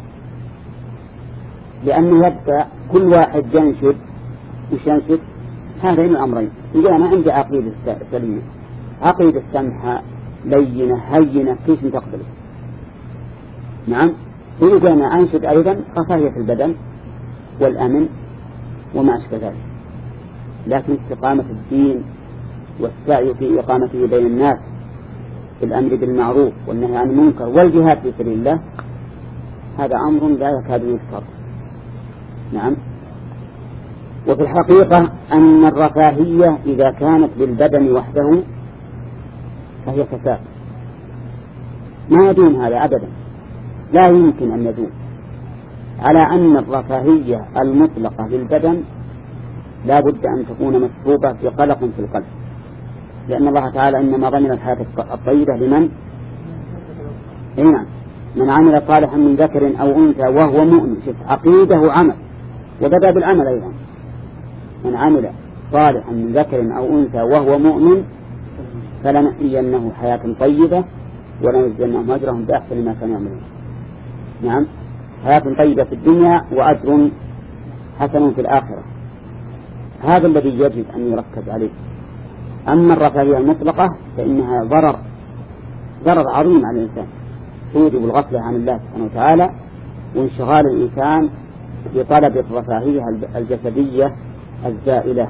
لأنه يبدأ كل واحد ينشد وينشد هذين الأمرين. يقول أنا عندي عقيدة سليمة، عقيدة سمحة لينة هينة كيف تقبل؟ نعم. يقول أنا أنشد أيضا رفاهية البدن والأمن وما أشبه ذلك، لكن استقامة الدين والسعي في إقامته بين الناس بالأمر بالمعروف والنهي عن المنكر والجهاد في سبيل الله هذا أمر لا يكاد يذكر. نعم. وفي الحقيقة أن الرفاهية إذا كانت بالبدن وحده فهي فساد، ما يدوم هذا أبدا، لا يمكن أن يدوم، على أن الرفاهية المطلقة للبدن لا بد أن تكون مسبوبة في قلق في القلب، لأن الله تعالى إنما ضمن الحياة الطيبة لمن؟ نعم، من عمل صالحا من ذكر أو أنثى وهو مؤمن. شوف، عقيدة وعمل، وبدأ بالعمل أيضا. من عمل صالحا من ذكر أو أنثى وهو مؤمن فلنحيينه حياة طيبة ولنجزينهم أجرهم بأحسن ما كانوا يعملون. نعم، حياة طيبة في الدنيا وأجر حسن في الآخرة، هذا الذي يجب أن يركز عليه. أما الرفاهية المطلقة فإنها ضرر ضرر عظيم على الإنسان، توجب الغفلة عن الله سبحانه وتعالى وانشغال الإنسان في طلب الرفاهية الجسدية الزائلة.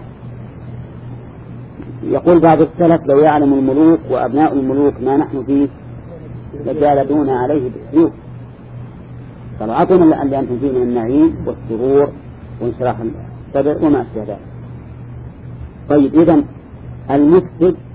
يقول بعض السلف: لو يعلم الملوك وأبناء الملوك ما نحن فيه لجالدون عليه بالسيوف. طلعتنا اللي أنتم فيه من النعيم والسرور وانشراح الصدر وما أشبه ذلك. طيب، إذن المفسد